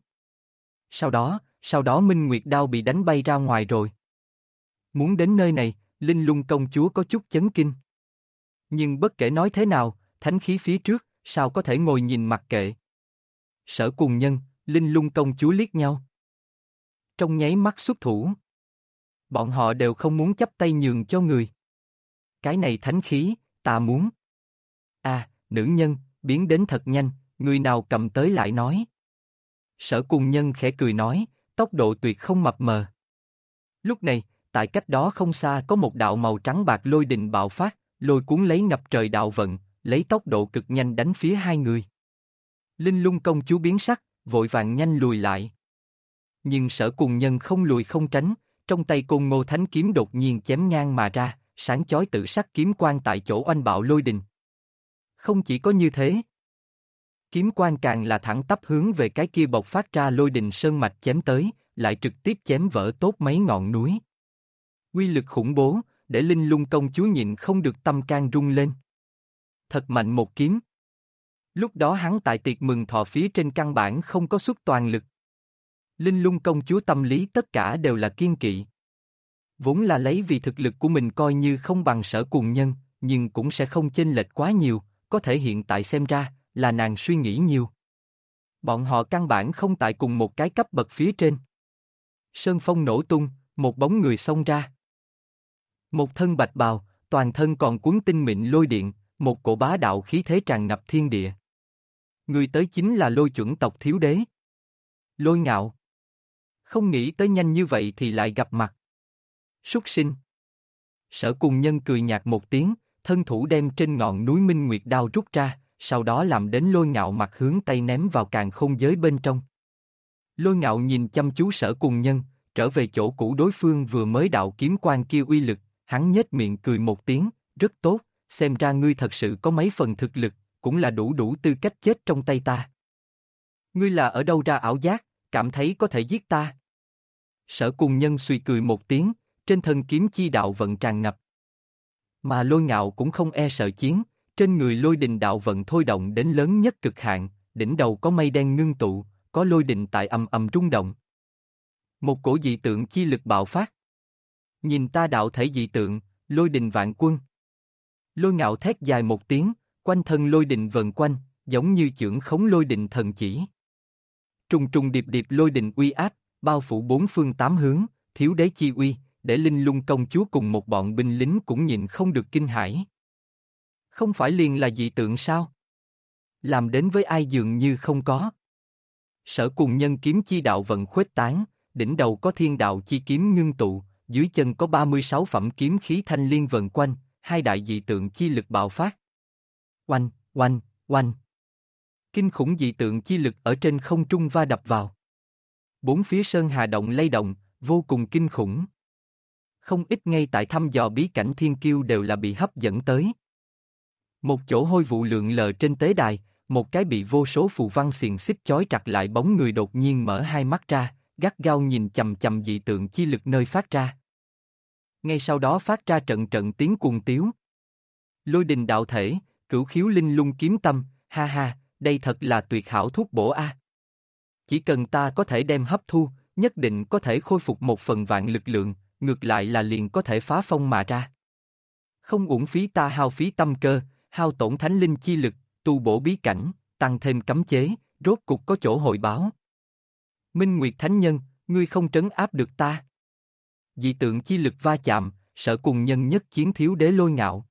Sau đó Minh Nguyệt đao bị đánh bay ra ngoài rồi. Muốn đến nơi này, Linh Lung công chúa có chút chấn kinh. Nhưng bất kể nói thế nào, thánh khí phía trước, sao có thể ngồi nhìn mặc kệ. Sở Cùng Nhân, Linh Lung công chúa liếc nhau. Trong nháy mắt xuất thủ. Bọn họ đều không muốn chấp tay nhường cho người. Cái này thánh khí, ta muốn. À, nữ nhân, biến đến thật nhanh, người nào cầm tới lại nói. Sở Cùng Nhân khẽ cười nói, tốc độ tuyệt không mập mờ. Lúc này, tại cách đó không xa có một đạo màu trắng bạc lôi đình bạo phát, lôi cuốn lấy ngập trời đạo vận, lấy tốc độ cực nhanh đánh phía hai người. Linh Lung công chúa biến sắc, vội vàng nhanh lùi lại. Nhưng Sở Cùng Nhân không lùi không tránh, trong tay Côn Ngô Thánh kiếm đột nhiên chém ngang mà ra, sáng chói tự sắc kiếm quang tại chỗ oanh bạo lôi đình. Không chỉ có như thế, kiếm quang càng là thẳng tắp hướng về cái kia bộc phát ra lôi đình sơn mạch chém tới, lại trực tiếp chém vỡ tốt mấy ngọn núi. Quy lực khủng bố, để Linh Lung công chúa nhịn không được tâm can rung lên. Thật mạnh một kiếm. Lúc đó hắn tại tiệc mừng thọ phía trên căn bản không có xuất toàn lực. Linh Lung công chúa tâm lý tất cả đều là kiên kỵ. Vốn là lấy vì thực lực của mình coi như không bằng Sở Cùng Nhân, nhưng cũng sẽ không chênh lệch quá nhiều, có thể hiện tại xem ra, là nàng suy nghĩ nhiều. Bọn họ căn bản không tại cùng một cái cấp bậc phía trên. Sơn phong nổ tung, một bóng người xông ra. Một thân bạch bào, toàn thân còn cuốn tinh mịn lôi điện, một cổ bá đạo khí thế tràn ngập thiên địa. Người tới chính là Lôi Chuẩn tộc thiếu đế. Lôi Ngạo. Không nghĩ tới nhanh như vậy thì lại gặp mặt. Súc sinh. Sở Cùng Nhân cười nhạt một tiếng, thân thủ đem trên ngọn núi Minh Nguyệt đao rút ra, sau đó làm đến Lôi Ngạo mặt hướng Tây ném vào càn khôn giới bên trong. Lôi Ngạo nhìn chăm chú Sở Cùng Nhân, trở về chỗ cũ đối phương vừa mới đạo kiếm quan kia uy lực, hắn nhếch miệng cười một tiếng, rất tốt, xem ra ngươi thật sự có mấy phần thực lực, cũng là đủ tư cách chết trong tay ta. Ngươi là ở đâu ra ảo giác, cảm thấy có thể giết ta? Sở Cùng Nhân suy cười một tiếng, trên thân kiếm chi đạo vận tràn ngập. Mà Lôi Ngạo cũng không e sợ chiến, trên người lôi đình đạo vận thôi động đến lớn nhất cực hạn, đỉnh đầu có mây đen ngưng tụ, có lôi đình tại ầm ầm rung động. Một cổ dị tượng chi lực bạo phát. Nhìn ta đạo thể dị tượng, lôi đình vạn quân. Lôi Ngạo thét dài một tiếng, quanh thân lôi đình vần quanh, giống như chưởng khống lôi đình thần chỉ. Trùng trùng điệp điệp lôi đình uy áp, bao phủ bốn phương tám hướng, thiếu đế chi uy, để Linh Lung công chúa cùng một bọn binh lính cũng nhịn không được kinh hãi. Không phải liền là dị tượng sao? Làm đến với ai dường như không có. Sở Cùng Nhân kiếm chi đạo vận khuếch tán, đỉnh đầu có thiên đạo chi kiếm ngưng tụ, dưới chân có 36 phẩm kiếm khí thanh liên vần quanh, hai đại dị tượng chi lực bạo phát. Oanh, oanh, oanh. Kinh khủng dị tượng chi lực ở trên không trung va đập vào. Bốn phía sơn hà động lay động, vô cùng kinh khủng. Không ít ngay tại thăm dò bí cảnh thiên kiêu đều là bị hấp dẫn tới. Một chỗ hôi vụ lượn lờ trên tế đài, một cái bị vô số phù văn xiềng xích chói chặt lại bóng người đột nhiên mở hai mắt ra, gắt gao nhìn chằm chằm dị tượng chi lực nơi phát ra. Ngay sau đó phát ra trận trận tiếng cuồng tiếu. Lôi đình đạo thể, cửu khiếu linh lung kiếm tâm, ha ha, đây thật là tuyệt hảo thuốc bổ a. Chỉ cần ta có thể đem hấp thu, nhất định có thể khôi phục một phần vạn lực lượng, ngược lại là liền có thể phá phong mà ra. Không uổng phí ta hao phí tâm cơ, hao tổn thánh linh chi lực, tu bổ bí cảnh, tăng thêm cấm chế, rốt cục có chỗ hội báo. Minh Nguyệt Thánh Nhân, ngươi không trấn áp được ta. Dị tượng chi lực va chạm, Sở Cùng Nhân nhất chiến thiếu đế Lôi Ngạo.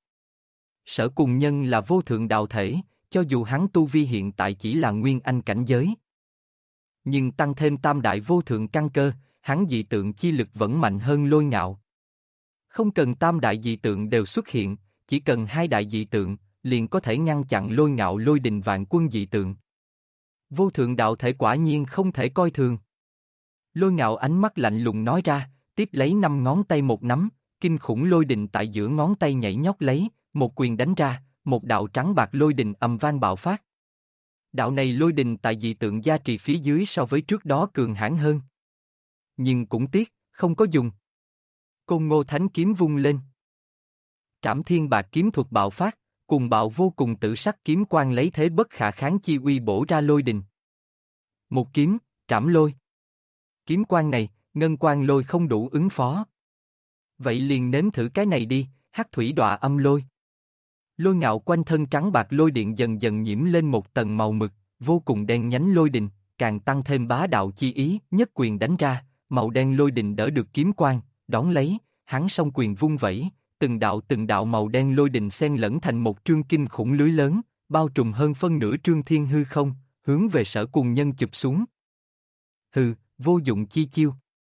Sở Cùng Nhân là vô thượng đạo thể, cho dù hắn tu vi hiện tại chỉ là nguyên anh cảnh giới. Nhưng tăng thêm tam đại vô thượng căn cơ, hắn dị tượng chi lực vẫn mạnh hơn Lôi Ngạo. Không cần tam đại dị tượng đều xuất hiện, chỉ cần hai đại dị tượng, liền có thể ngăn chặn Lôi Ngạo lôi đình vạn quân dị tượng. Vô thượng đạo thể quả nhiên không thể coi thường. Lôi Ngạo ánh mắt lạnh lùng nói ra, tiếp lấy 5 ngón tay một nắm, kinh khủng lôi đình tại giữa ngón tay nhảy nhót lấy, một quyền đánh ra, một đạo trắng bạc lôi đình ầm vang bạo phát. Đạo này lôi đình tại dị tượng gia trì phía dưới so với trước đó cường hãn hơn. Nhưng cũng tiếc, không có dùng. Côn Ngô Thánh kiếm vung lên. Trảm Thiên Bạc kiếm thuật bạo phát, cùng bạo vô cùng tử sắc kiếm quang lấy thế bất khả kháng chi uy bổ ra lôi đình. Một kiếm, trảm lôi. Kiếm quang này, ngân quang lôi không đủ ứng phó. Vậy liền nếm thử cái này đi, hắc thủy đọa âm lôi. Lôi Ngạo quanh thân trắng bạc lôi điện dần dần nhiễm lên một tầng màu mực, vô cùng đen nhánh lôi đình, càng tăng thêm bá đạo chi ý, nhất quyền đánh ra, màu đen lôi đình đỡ được kiếm quang, đón lấy, hắn song quyền vung vẩy, từng đạo màu đen lôi đình xen lẫn thành một trương kinh khủng lưới lớn, bao trùm hơn phân nửa trương thiên hư không, hướng về Sở Cùng Nhân chụp xuống. Hừ, vô dụng chi chiêu.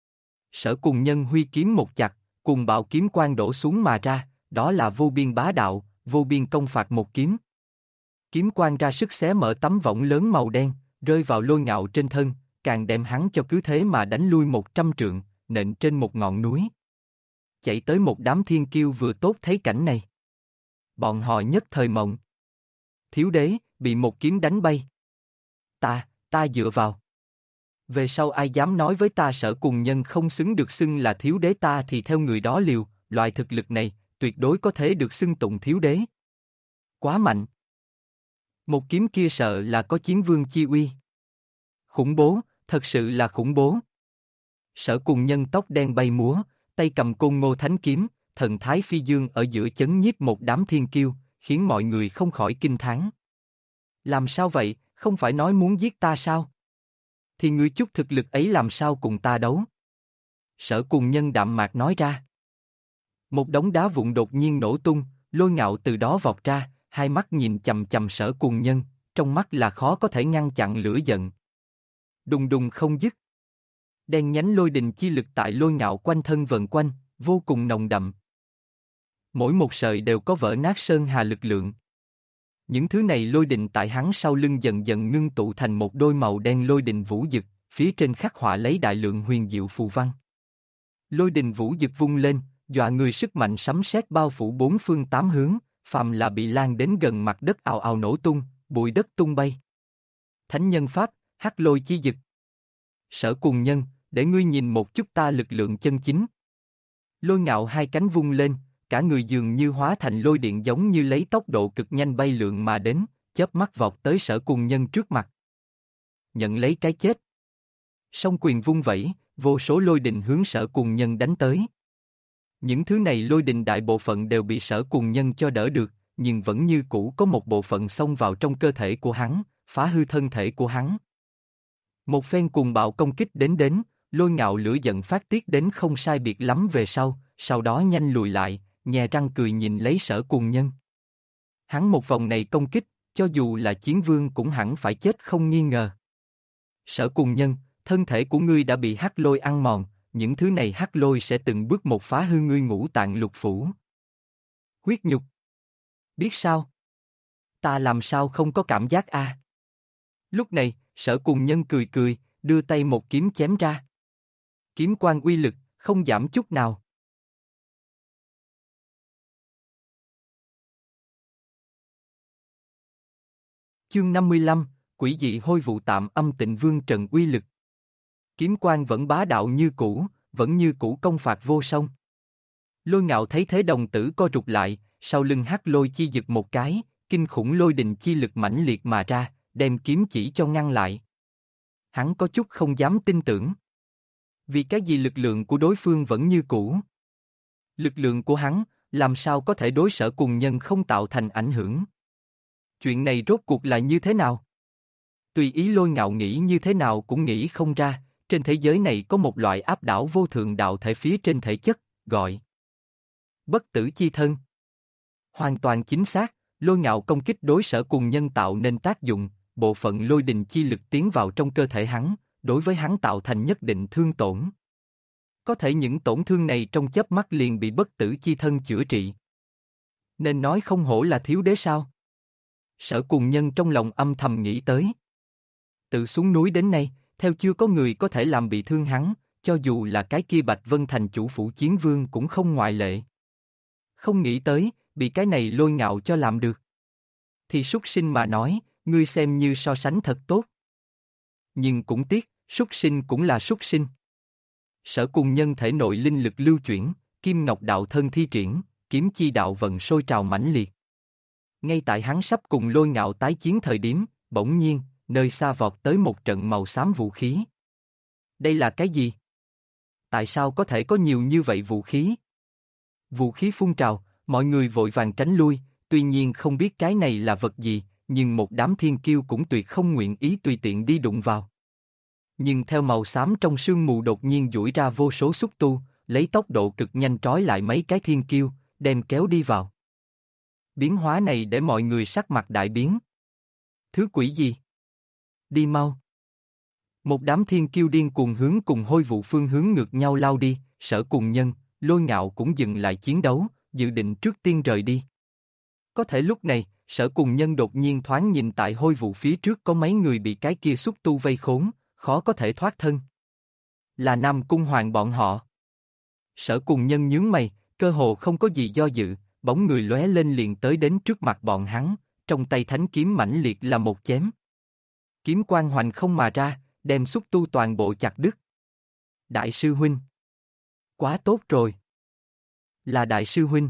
Sở Cùng Nhân huy kiếm một chặt, cùng bạo kiếm quang đổ xuống mà ra, đó là vô biên bá đạo, vô biên công phạt một kiếm. Kiếm quang ra sức xé mở tấm võng lớn màu đen, rơi vào Lôi Ngạo trên thân, càng đem hắn cho cứ thế mà đánh lui 100 trượng, nện trên một ngọn núi. Chạy tới một đám thiên kiêu vừa tốt thấy cảnh này. Bọn họ nhất thời mộng. Thiếu đế, bị một kiếm đánh bay. Ta dựa vào. Về sau ai dám nói với ta Sở Cùng Nhân không xứng được xưng là thiếu đế ta thì theo người đó liều, loại thực lực này, tuyệt đối có thể được xưng tụng thiếu đế. Quá mạnh. Một kiếm kia sợ là có chiến vương chi uy. Khủng bố, thật sự là khủng bố. Sở Cùng Nhân tóc đen bay múa, tay cầm Côn Ngô Thánh kiếm, thần thái phi dương ở giữa chấn nhiếp một đám thiên kiêu, khiến mọi người không khỏi kinh thán. Làm sao vậy, không phải nói muốn giết ta sao? Thì ngươi chút thực lực ấy làm sao cùng ta đấu? Sở Cùng Nhân đạm mạc nói ra. Một đống đá vụn đột nhiên nổ tung, Lôi Ngạo từ đó vọt ra, hai mắt nhìn chằm chằm Sở Cùng Nhân, trong mắt là khó có thể ngăn chặn lửa giận. Đùng đùng không dứt. Đen nhánh lôi đình chi lực tại Lôi Ngạo quanh thân vần quanh, vô cùng nồng đậm. Mỗi một sợi đều có vỡ nát sơn hà lực lượng. Những thứ này lôi đình tại hắn sau lưng dần dần ngưng tụ thành một đôi màu đen lôi đình vũ dực, phía trên khắc họa lấy đại lượng huyền diệu phù văn. Lôi đình vũ dực vung lên, dọa người sức mạnh sấm sét bao phủ bốn phương tám hướng, phàm là bị lan đến gần mặt đất ào ào nổ tung, bụi đất tung bay. Thánh nhân pháp, hắc lôi chi dực. Sở Cùng Nhân, để ngươi nhìn một chút ta lực lượng chân chính. Lôi Ngạo hai cánh vung lên, cả người dường như hóa thành lôi điện giống như lấy tốc độ cực nhanh bay lượn mà đến, chớp mắt vọt tới Sở Cùng Nhân trước mặt. Nhận lấy cái chết. Song quyền vung vẩy, vô số lôi đình hướng Sở Cùng Nhân đánh tới. Những thứ này lôi đình đại bộ phận đều bị Sở Cùng Nhân cho đỡ được, nhưng vẫn như cũ có một bộ phận xông vào trong cơ thể của hắn, phá hư thân thể của hắn. Một phen cuồng bạo công kích đến, Lôi Ngạo lửa giận phát tiết đến không sai biệt lắm về sau đó nhanh lùi lại, nhè răng cười nhìn lấy Sở Cùng Nhân. Hắn một vòng này công kích, cho dù là chiến vương cũng hẳn phải chết không nghi ngờ. Sở Cùng Nhân, thân thể của ngươi đã bị hắc lôi ăn mòn, những thứ này hắc lôi sẽ từng bước một phá hư ngươi ngũ tạng lục phủ. Huyết nhục. Biết sao? Ta làm sao không có cảm giác a? Lúc này, Sở Cùng Nhân cười cười, đưa tay một kiếm chém ra. Kiếm quang uy lực, không giảm chút nào. Chương 55, Quỷ dị hôi vụ tạm âm tịnh vương trần uy lực. Kiếm quang vẫn bá đạo như cũ, vẫn như cũ công phạt vô song. Lôi Ngạo thấy thế đồng tử co rụt lại, sau lưng hắc lôi chi giật một cái, kinh khủng lôi đình chi lực mãnh liệt mà ra, đem kiếm chỉ cho ngăn lại. Hắn có chút không dám tin tưởng. Vì cái gì lực lượng của đối phương vẫn như cũ? Lực lượng của hắn, làm sao có thể đối Sở Cùng Nhân không tạo thành ảnh hưởng? Chuyện này rốt cuộc là như thế nào? Tùy ý Lôi Ngạo nghĩ như thế nào cũng nghĩ không ra, trên thế giới này có một loại áp đảo vô thượng đạo thể phía trên thể chất, gọi bất tử chi thân. Hoàn toàn chính xác, Lôi Ngạo công kích đối Sở Cùng Nhân tạo nên tác dụng, bộ phận lôi đình chi lực tiến vào trong cơ thể hắn, đối với hắn tạo thành nhất định thương tổn. Có thể những tổn thương này trong chớp mắt liền bị bất tử chi thân chữa trị. Nên nói không hổ là thiếu đế sao? Sở Cùng Nhân trong lòng âm thầm nghĩ tới. Từ xuống núi đến nay, theo chưa có người có thể làm bị thương hắn, cho dù là cái kia Bạch Vân Thành chủ phủ chiến vương cũng không ngoại lệ. Không nghĩ tới, bị cái này Lôi Ngạo cho làm được. Thì súc sinh mà nói, ngươi xem như so sánh thật tốt. Nhưng cũng tiếc, súc sinh cũng là súc sinh. Sở Cùng Nhân thể nội linh lực lưu chuyển, kim ngọc đạo thân thi triển, kiếm chi đạo vận sôi trào mãnh liệt. Ngay tại hắn sắp cùng Lôi Ngạo tái chiến thời điểm, bỗng nhiên, nơi xa vọt tới một trận màu xám vũ khí. Đây là cái gì? Tại sao có thể có nhiều như vậy vũ khí? Vũ khí phun trào, mọi người vội vàng tránh lui, tuy nhiên không biết cái này là vật gì, nhưng một đám thiên kiêu cũng tuyệt không nguyện ý tùy tiện đi đụng vào. Nhưng theo màu xám trong sương mù đột nhiên duỗi ra vô số xúc tu, lấy tốc độ cực nhanh trói lại mấy cái thiên kiêu, đem kéo đi vào. Biến hóa này để mọi người sắc mặt đại biến. Thứ quỷ gì? Đi mau. Một đám thiên kiêu điên cuồng hướng cùng hôi vụ phương hướng ngược nhau lao đi, Sở Cùng Nhân, Lôi Ngạo cũng dừng lại chiến đấu, dự định trước tiên rời đi. Có thể lúc này, Sở Cùng Nhân đột nhiên thoáng nhìn tại hôi vụ phía trước có mấy người bị cái kia xúc tu vây khốn, khó có thể thoát thân. Là Nam Cung Hoàng bọn họ. Sở Cùng Nhân nhướng mày, cơ hồ không có gì do dự, bóng người lóe lên liền tới đến trước mặt bọn hắn, trong tay thánh kiếm mãnh liệt là một chém. Kiếm quang hoành không mà ra, đem xúc tu toàn bộ chặt đứt. Đại sư huynh. Quá tốt rồi. Là đại sư huynh.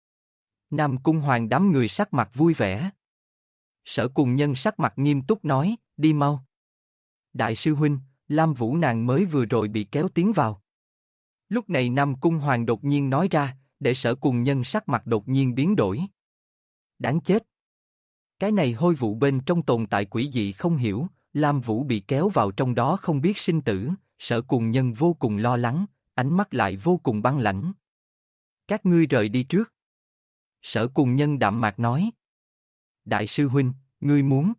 Nam Cung Hoàng đám người sắc mặt vui vẻ. Sở Cùng Nhân sắc mặt nghiêm túc nói, đi mau. Đại sư huynh, Lam Vũ nàng mới vừa rồi bị kéo tiến vào. Lúc này Nam Cung Hoàng đột nhiên nói ra, để Sở Cùng Nhân sắc mặt đột nhiên biến đổi. Đáng chết. Cái này hôi vụ bên trong tồn tại quỷ dị không hiểu, Lam Vũ bị kéo vào trong đó không biết sinh tử, Sở Cùng Nhân vô cùng lo lắng, ánh mắt lại vô cùng băng lãnh. Các ngươi rời đi trước. Sở Cùng Nhân đạm mạc nói. Đại sư huynh, ngươi muốn.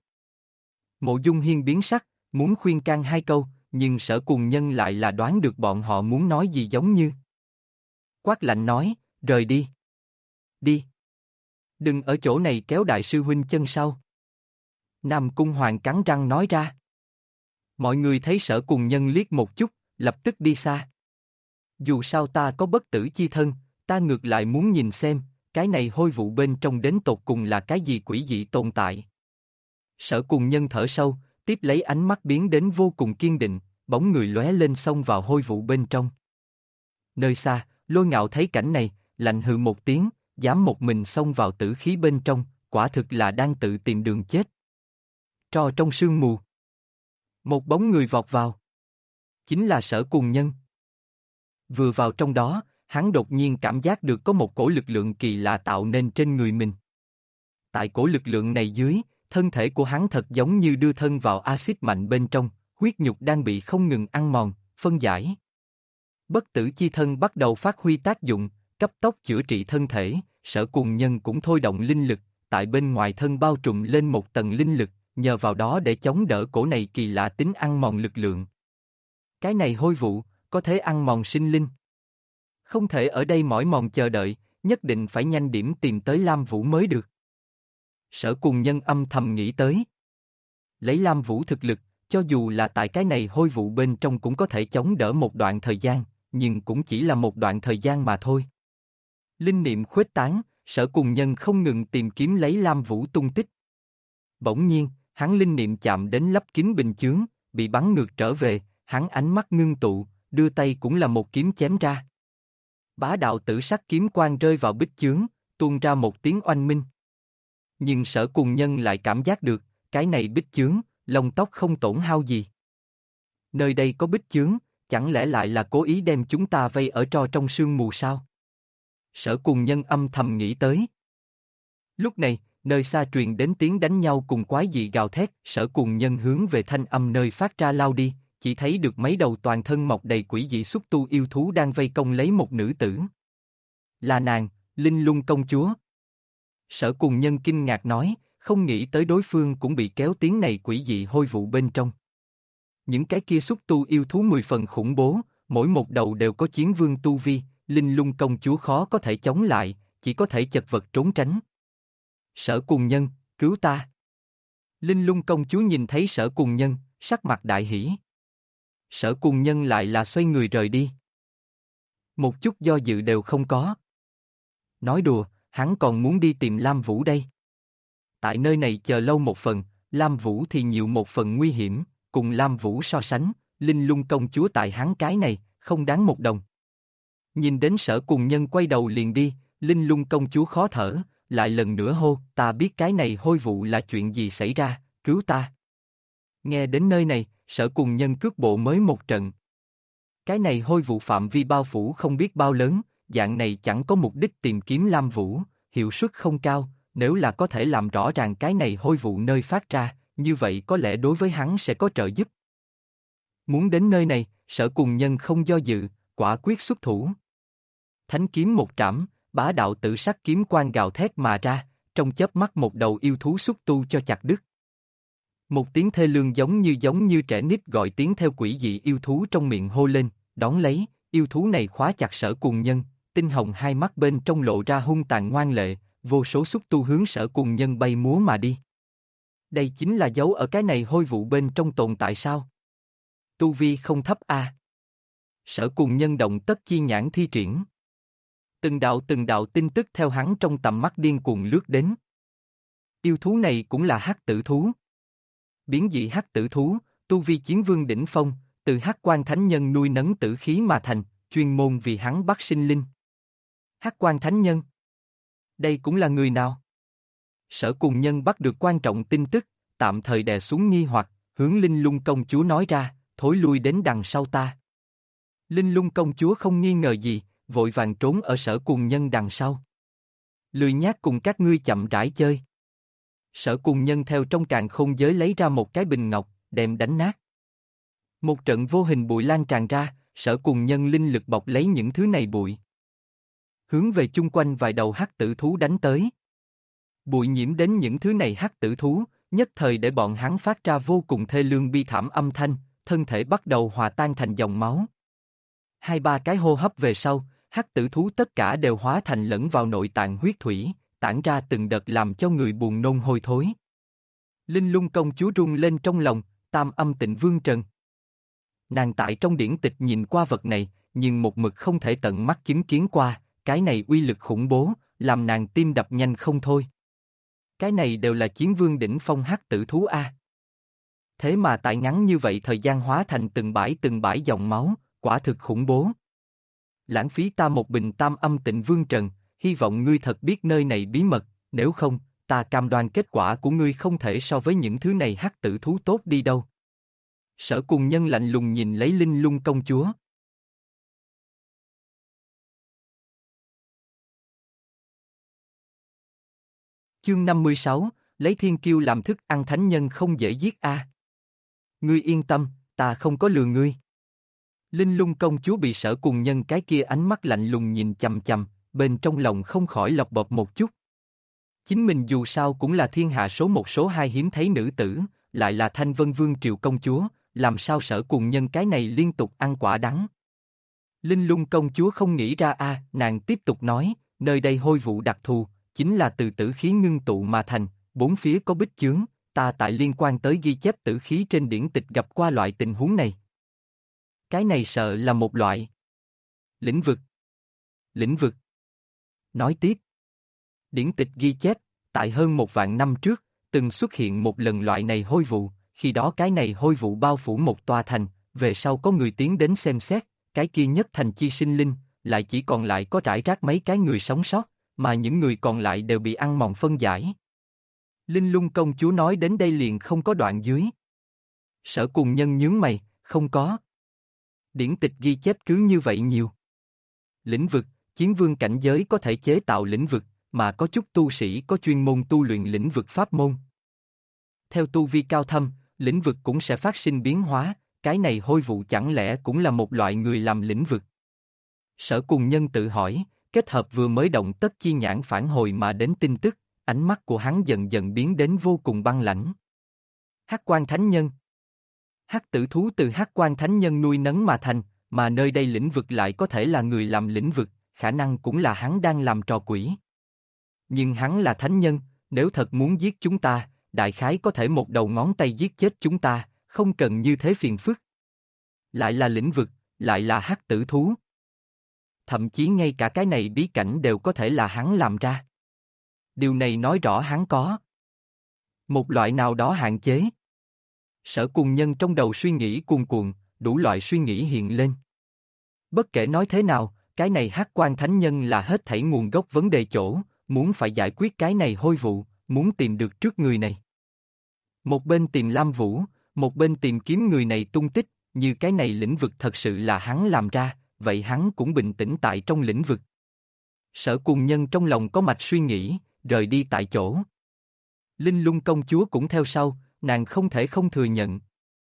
Mộ Dung Hiên biến sắc, muốn khuyên can hai câu, nhưng Sở Cùng Nhân lại là đoán được bọn họ muốn nói gì giống như. Quát lạnh nói, rời đi. Đi. Đừng ở chỗ này kéo đại sư huynh chân sau. Nam Cung Hoàng cắn răng nói ra. Mọi người thấy Sở Cùng Nhân liếc một chút, lập tức đi xa. Dù sao ta có bất tử chi thân, ta ngược lại muốn nhìn xem, cái này hôi vụ bên trong đến tột cùng là cái gì quỷ dị tồn tại. Sở Cùng Nhân thở sâu, tiếp lấy ánh mắt biến đến vô cùng kiên định, bóng người lóe lên xông vào hôi vụ bên trong. Nơi xa, Lôi Ngạo thấy cảnh này, lạnh hừ một tiếng, dám một mình xông vào tử khí bên trong, quả thực là đang tự tìm đường chết. Trò trong sương mù. Một bóng người vọt vào. Chính là Sở Cùng Nhân. Vừa vào trong đó, hắn đột nhiên cảm giác được có một cổ lực lượng kỳ lạ tạo nên trên người mình. Tại cổ lực lượng này dưới, thân thể của hắn thật giống như đưa thân vào axit mạnh bên trong, huyết nhục đang bị không ngừng ăn mòn, phân giải. Bất tử chi thân bắt đầu phát huy tác dụng, cấp tốc chữa trị thân thể, Sở Cùng Nhân cũng thôi động linh lực, tại bên ngoài thân bao trùm lên một tầng linh lực, nhờ vào đó để chống đỡ cổ này kỳ lạ tính ăn mòn lực lượng. Cái này hôi vụ, có thể ăn mòn sinh linh. Không thể ở đây mỏi mòn chờ đợi, nhất định phải nhanh điểm tìm tới Lam Vũ mới được. Sở Cùng Nhân âm thầm nghĩ tới. Lấy Lam Vũ thực lực, cho dù là tại cái này hôi vụ bên trong cũng có thể chống đỡ một đoạn thời gian, nhưng cũng chỉ là một đoạn thời gian mà thôi. Linh niệm khuếch tán, Sở Cùng Nhân không ngừng tìm kiếm lấy Lam Vũ tung tích. Bỗng nhiên, hắn linh niệm chạm đến lấp kín bình chướng, bị bắn ngược trở về, hắn ánh mắt ngưng tụ, đưa tay cũng là một kiếm chém ra. Bá đạo tử sắc kiếm quang rơi vào bích chướng, tuôn ra một tiếng oanh minh. Nhưng Sở Cùng Nhân lại cảm giác được, cái này bích chướng, lông tóc không tổn hao gì. Nơi đây có bích chướng, chẳng lẽ lại là cố ý đem chúng ta vây ở trong sương mù sao? Sở Cùng Nhân âm thầm nghĩ tới. Lúc này, nơi xa truyền đến tiếng đánh nhau cùng quái dị gào thét, Sở Cùng Nhân hướng về thanh âm nơi phát ra lao đi, chỉ thấy được mấy đầu toàn thân mọc đầy quỷ dị xúc tu yêu thú đang vây công lấy một nữ tử. Là nàng, Linh Lung công chúa. Sở Cùng Nhân kinh ngạc nói, không nghĩ tới đối phương cũng bị kéo tiếng này quỷ dị hôi vụ bên trong. Những cái kia xúc tu yêu thú 10 phần khủng bố, mỗi một đầu đều có chiến vương tu vi, Linh Lung công chúa khó có thể chống lại, chỉ có thể chật vật trốn tránh. Sở Cùng Nhân, cứu ta. Linh Lung công chúa nhìn thấy Sở Cùng Nhân, sắc mặt đại hỉ. Sở Cùng Nhân lại là xoay người rời đi. Một chút do dự đều không có. Nói đùa, hắn còn muốn đi tìm Lam Vũ đây. Tại nơi này chờ lâu một phần, Lam Vũ thì nhiều một phần nguy hiểm, cùng Lam Vũ so sánh, Linh Lung công chúa tại hắn cái này, không đáng một đồng. Nhìn đến Sở Cùng Nhân quay đầu liền đi, Linh Lung công chúa khó thở, lại lần nữa hô, ta biết cái này hôi vụ là chuyện gì xảy ra, cứu ta. Nghe đến nơi này, Sở Cùng Nhân cước bộ mới một trận. Cái này hôi vụ phạm vi bao phủ không biết bao lớn, dạng này chẳng có mục đích tìm kiếm Lam Vũ, hiệu suất không cao, nếu là có thể làm rõ ràng cái này hôi vụ nơi phát ra, như vậy có lẽ đối với hắn sẽ có trợ giúp. Muốn đến nơi này, Sở Cùng Nhân không do dự, quả quyết xuất thủ. Thánh kiếm một trảm, bá đạo tử sắc kiếm quang gào thét mà ra, trong chớp mắt một đầu yêu thú xúc tu cho chặt đứt. Một tiếng thê lương giống như trẻ nít gọi tiếng theo quỷ dị yêu thú trong miệng hô lên, đón lấy, yêu thú này khóa chặt Sở Cùng Nhân, tinh hồng hai mắt bên trong lộ ra hung tàn ngoan lệ, vô số xúc tu hướng Sở Cùng Nhân bay múa mà đi. Đây chính là dấu ở cái này hôi vụ bên trong tồn tại sao? Tu vi không thấp a. Sở Cùng Nhân động tất chi nhãn thi triển. Từng đạo tin tức theo hắn trong tầm mắt điên cuồng lướt đến. Yêu thú này cũng là hắc tử thú. Biến dị hắc tử thú, tu vi chiến vương đỉnh phong, từ hắc quan thánh nhân nuôi nấng tử khí mà thành, chuyên môn vì hắn bắt sinh linh. Hắc quan thánh nhân? Đây cũng là người nào? Sở Cùng Nhân bắt được quan trọng tin tức, tạm thời đè xuống nghi hoặc, hướng Linh Lung công chúa nói ra, thối lui đến đằng sau ta. Linh Lung công chúa không nghi ngờ gì, vội vàng trốn ở Sở Cùng Nhân đằng sau. Lười nhác cùng các ngươi chậm rãi chơi. Sở Cùng Nhân theo trong càn khôn giới lấy ra một cái bình ngọc, đem đánh nát. Một trận vô hình bụi lan tràn ra, Sở Cùng Nhân linh lực bọc lấy những thứ này bụi. Hướng về chung quanh vài đầu hắc tử thú đánh tới. Bụi nhiễm đến những thứ này hắc tử thú, nhất thời để bọn hắn phát ra vô cùng thê lương bi thảm âm thanh, thân thể bắt đầu hòa tan thành dòng máu. 2-3 cái hô hấp về sau, hắc tử thú tất cả đều hóa thành lẫn vào nội tạng huyết thủy, tản ra từng đợt làm cho người buồn nôn hôi thối. Linh Lung công chúa rung lên trong lòng, Tam Âm Tịnh Vương Trần. Nàng tại trong điển tịch nhìn qua vật này, nhưng một mực không thể tận mắt chứng kiến qua, cái này uy lực khủng bố, làm nàng tim đập nhanh không thôi. Cái này đều là chiến vương đỉnh phong hắc tử thú a. Thế mà tại ngắn như vậy thời gian hóa thành từng bãi dòng máu, quả thực khủng bố. Lãng phí ta một bình Tam Âm Tịnh Vương Trần, hy vọng ngươi thật biết nơi này bí mật, nếu không, ta cam đoan kết quả của ngươi không thể so với những thứ này hắc tử thú tốt đi đâu. Sở Cùng Nhân lạnh lùng nhìn lấy Linh Lung công chúa. Chương 56, lấy thiên kiêu làm thức ăn thánh nhân không dễ giết a. Ngươi yên tâm, ta không có lừa ngươi. Linh Lung công chúa bị Sở Cùng Nhân cái kia ánh mắt lạnh lùng nhìn chằm chằm, bên trong lòng không khỏi lọc bộp một chút. Chính mình dù sao cũng là thiên hạ số một số hai hiếm thấy nữ tử, lại là Thanh Vân Vương triều công chúa, làm sao Sở Cùng Nhân cái này liên tục ăn quả đắng. Linh Lung công chúa không nghĩ ra nàng tiếp tục nói, nơi đây hôi vụ đặc thù, chính là từ tử khí ngưng tụ mà thành, bốn phía có bích chướng, ta tại liên quan tới ghi chép tử khí trên điển tịch gặp qua loại tình huống này. Cái này sợ là một loại lĩnh vực. Lĩnh vực. Nói tiếp. Điển tịch ghi chép, tại hơn 1.000 năm trước, từng xuất hiện một lần loại này hôi vụ, khi đó cái này hôi vụ bao phủ một tòa thành, về sau có người tiến đến xem xét, cái kia nhất thành chi sinh linh, lại chỉ còn lại có rải rác mấy cái người sống sót, mà những người còn lại đều bị ăn mòn phân giải. Linh Lung công chúa nói đến đây liền không có đoạn dưới. Sở Cùng Nhân nhướng mày, không có. Điển tịch ghi chép cứ như vậy nhiều. Lĩnh vực, chiến vương cảnh giới có thể chế tạo lĩnh vực, mà có chút tu sĩ có chuyên môn tu luyện lĩnh vực pháp môn. Theo tu vi cao thâm, lĩnh vực cũng sẽ phát sinh biến hóa, cái này hôi vụ chẳng lẽ cũng là một loại người làm lĩnh vực. Sở Cùng Nhân tự hỏi, kết hợp vừa mới động tất chi nhãn phản hồi mà đến tin tức, ánh mắt của hắn dần dần biến đến vô cùng băng lãnh. Hắc Quan Thánh Nhân. Hắc tử thú từ Hắc Quan Thánh Nhân nuôi nấng mà thành, mà nơi đây lĩnh vực lại có thể là người làm lĩnh vực, khả năng cũng là hắn đang làm trò quỷ. Nhưng hắn là thánh nhân, nếu thật muốn giết chúng ta, đại khái có thể một đầu ngón tay giết chết chúng ta, không cần như thế phiền phức. Lại là lĩnh vực, lại là hắc tử thú. Thậm chí ngay cả cái này bí cảnh đều có thể là hắn làm ra. Điều này nói rõ hắn có một loại nào đó hạn chế. Sở Cùng Nhân trong đầu suy nghĩ cuồn cuộn, đủ loại suy nghĩ hiện lên. Bất kể nói thế nào, cái này Hắc Quan Thánh Nhân là hết thảy nguồn gốc vấn đề chỗ, muốn phải giải quyết cái này hôi vụ, muốn tìm được trước người này. Một bên tìm Lam Vũ, một bên tìm kiếm người này tung tích, như cái này lĩnh vực thật sự là hắn làm ra, vậy hắn cũng bình tĩnh tại trong lĩnh vực. Sở Cùng Nhân trong lòng có mạch suy nghĩ, rời đi tại chỗ. Linh Lung công chúa cũng theo sau, nàng không thể không thừa nhận.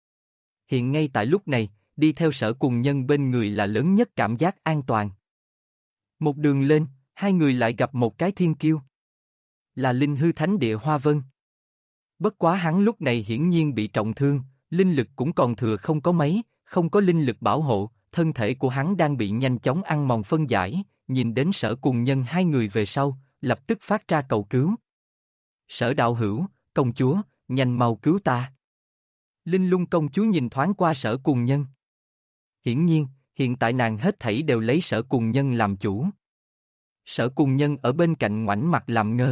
Hiện ngay tại lúc này, đi theo Sở Cùng Nhân bên người là lớn nhất cảm giác an toàn. Một đường lên, hai người lại gặp một cái thiên kiêu. Là Linh Hư Thánh Địa Hoa Vân. Bất quá hắn lúc này hiển nhiên bị trọng thương, linh lực cũng còn thừa không có mấy, không có linh lực bảo hộ, thân thể của hắn đang bị nhanh chóng ăn mòn phân giải, nhìn đến Sở Cùng Nhân hai người về sau, lập tức phát ra cầu cứu. Sở đạo hữu, công chúa, nhanh mau cứu ta. Linh Lung công chúa nhìn thoáng qua Sở Cùng Nhân. Hiển nhiên, hiện tại nàng hết thảy đều lấy Sở Cùng Nhân làm chủ. Sở Cùng Nhân ở bên cạnh ngoảnh mặt làm ngơ.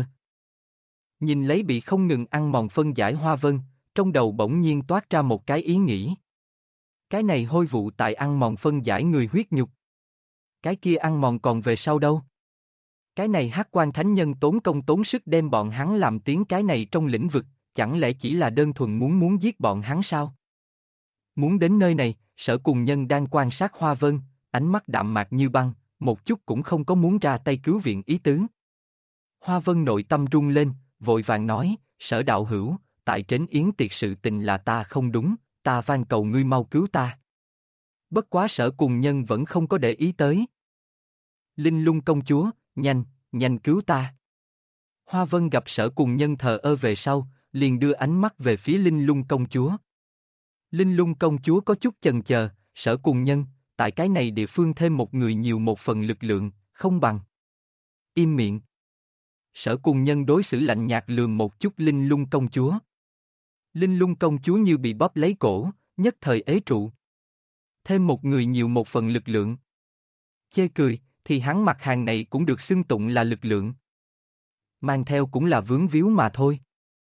Nhìn lấy bị không ngừng ăn mòn phân giải Hoa Vân, trong đầu bỗng nhiên toát ra một cái ý nghĩ. Cái này hôi vụ tại ăn mòn phân giải người huyết nhục. Cái kia ăn mòn còn về sau đâu? Cái này Hắc Quan Thánh Nhân tốn công tốn sức đem bọn hắn làm tiếng cái này trong lĩnh vực, chẳng lẽ chỉ là đơn thuần muốn giết bọn hắn sao? Muốn đến nơi này, Sở Cùng Nhân đang quan sát Hoa Vân, ánh mắt đạm mạc như băng, một chút cũng không có muốn ra tay cứu viện ý tứ. Hoa Vân nội tâm rung lên, vội vàng nói, Sở đạo hữu, tại trấn yến tiệc sự tình là ta không đúng, ta van cầu ngươi mau cứu ta. Bất quá Sở Cùng Nhân vẫn không có để ý tới. Linh Lung công chúa, nhanh cứu ta. Hoa Vân gặp Sở Cùng Nhân thờ ơ về sau, liền đưa ánh mắt về phía Linh Lung công chúa. Linh Lung công chúa có chút chần chờ, Sở Cùng Nhân, tại cái này địa phương thêm một người nhiều một phần lực lượng, không bằng. Im miệng. Sở Cùng Nhân đối xử lạnh nhạt lườm một chút Linh Lung công chúa. Linh Lung công chúa như bị bóp lấy cổ, nhất thời ế trụ. Thêm một người nhiều một phần lực lượng. Chê cười, thì hắn mặt hàng này cũng được xưng tụng là lực lượng. Mang theo cũng là vướng víu mà thôi.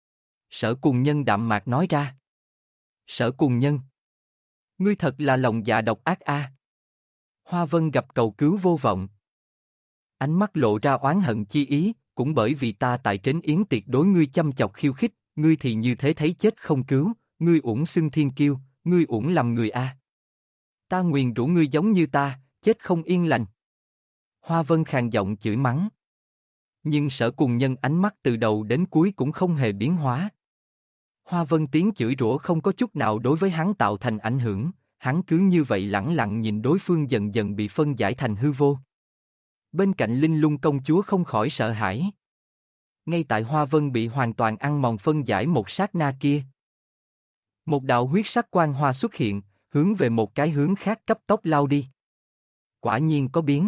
Sở Cùng Nhân đạm mạc nói ra. Sở Cùng Nhân. Ngươi thật là lòng dạ độc ác a. Hoa Vân gặp cầu cứu vô vọng. Ánh mắt lộ ra oán hận chi ý, cũng bởi vì ta tại trấn yến tiệc đối ngươi chăm chọc khiêu khích, ngươi thì như thế thấy chết không cứu, ngươi uổng xưng thiên kiêu, ngươi uổng làm người a. Ta nguyền rủa ngươi giống như ta, chết không yên lành. Hoa Vân khàn giọng chửi mắng. Nhưng Sở Cùng Nhân ánh mắt từ đầu đến cuối cũng không hề biến hóa. Hoa Vân tiếng chửi rủa không có chút nào đối với hắn tạo thành ảnh hưởng, hắn cứ như vậy lẳng lặng nhìn đối phương dần dần bị phân giải thành hư vô. Bên cạnh Linh Lung công chúa không khỏi sợ hãi. Ngay tại Hoa Vân bị hoàn toàn ăn mòn phân giải một sát na kia. Một đạo huyết sắc quang hoa xuất hiện, hướng về một cái hướng khác cấp tốc lao đi. Quả nhiên có biến.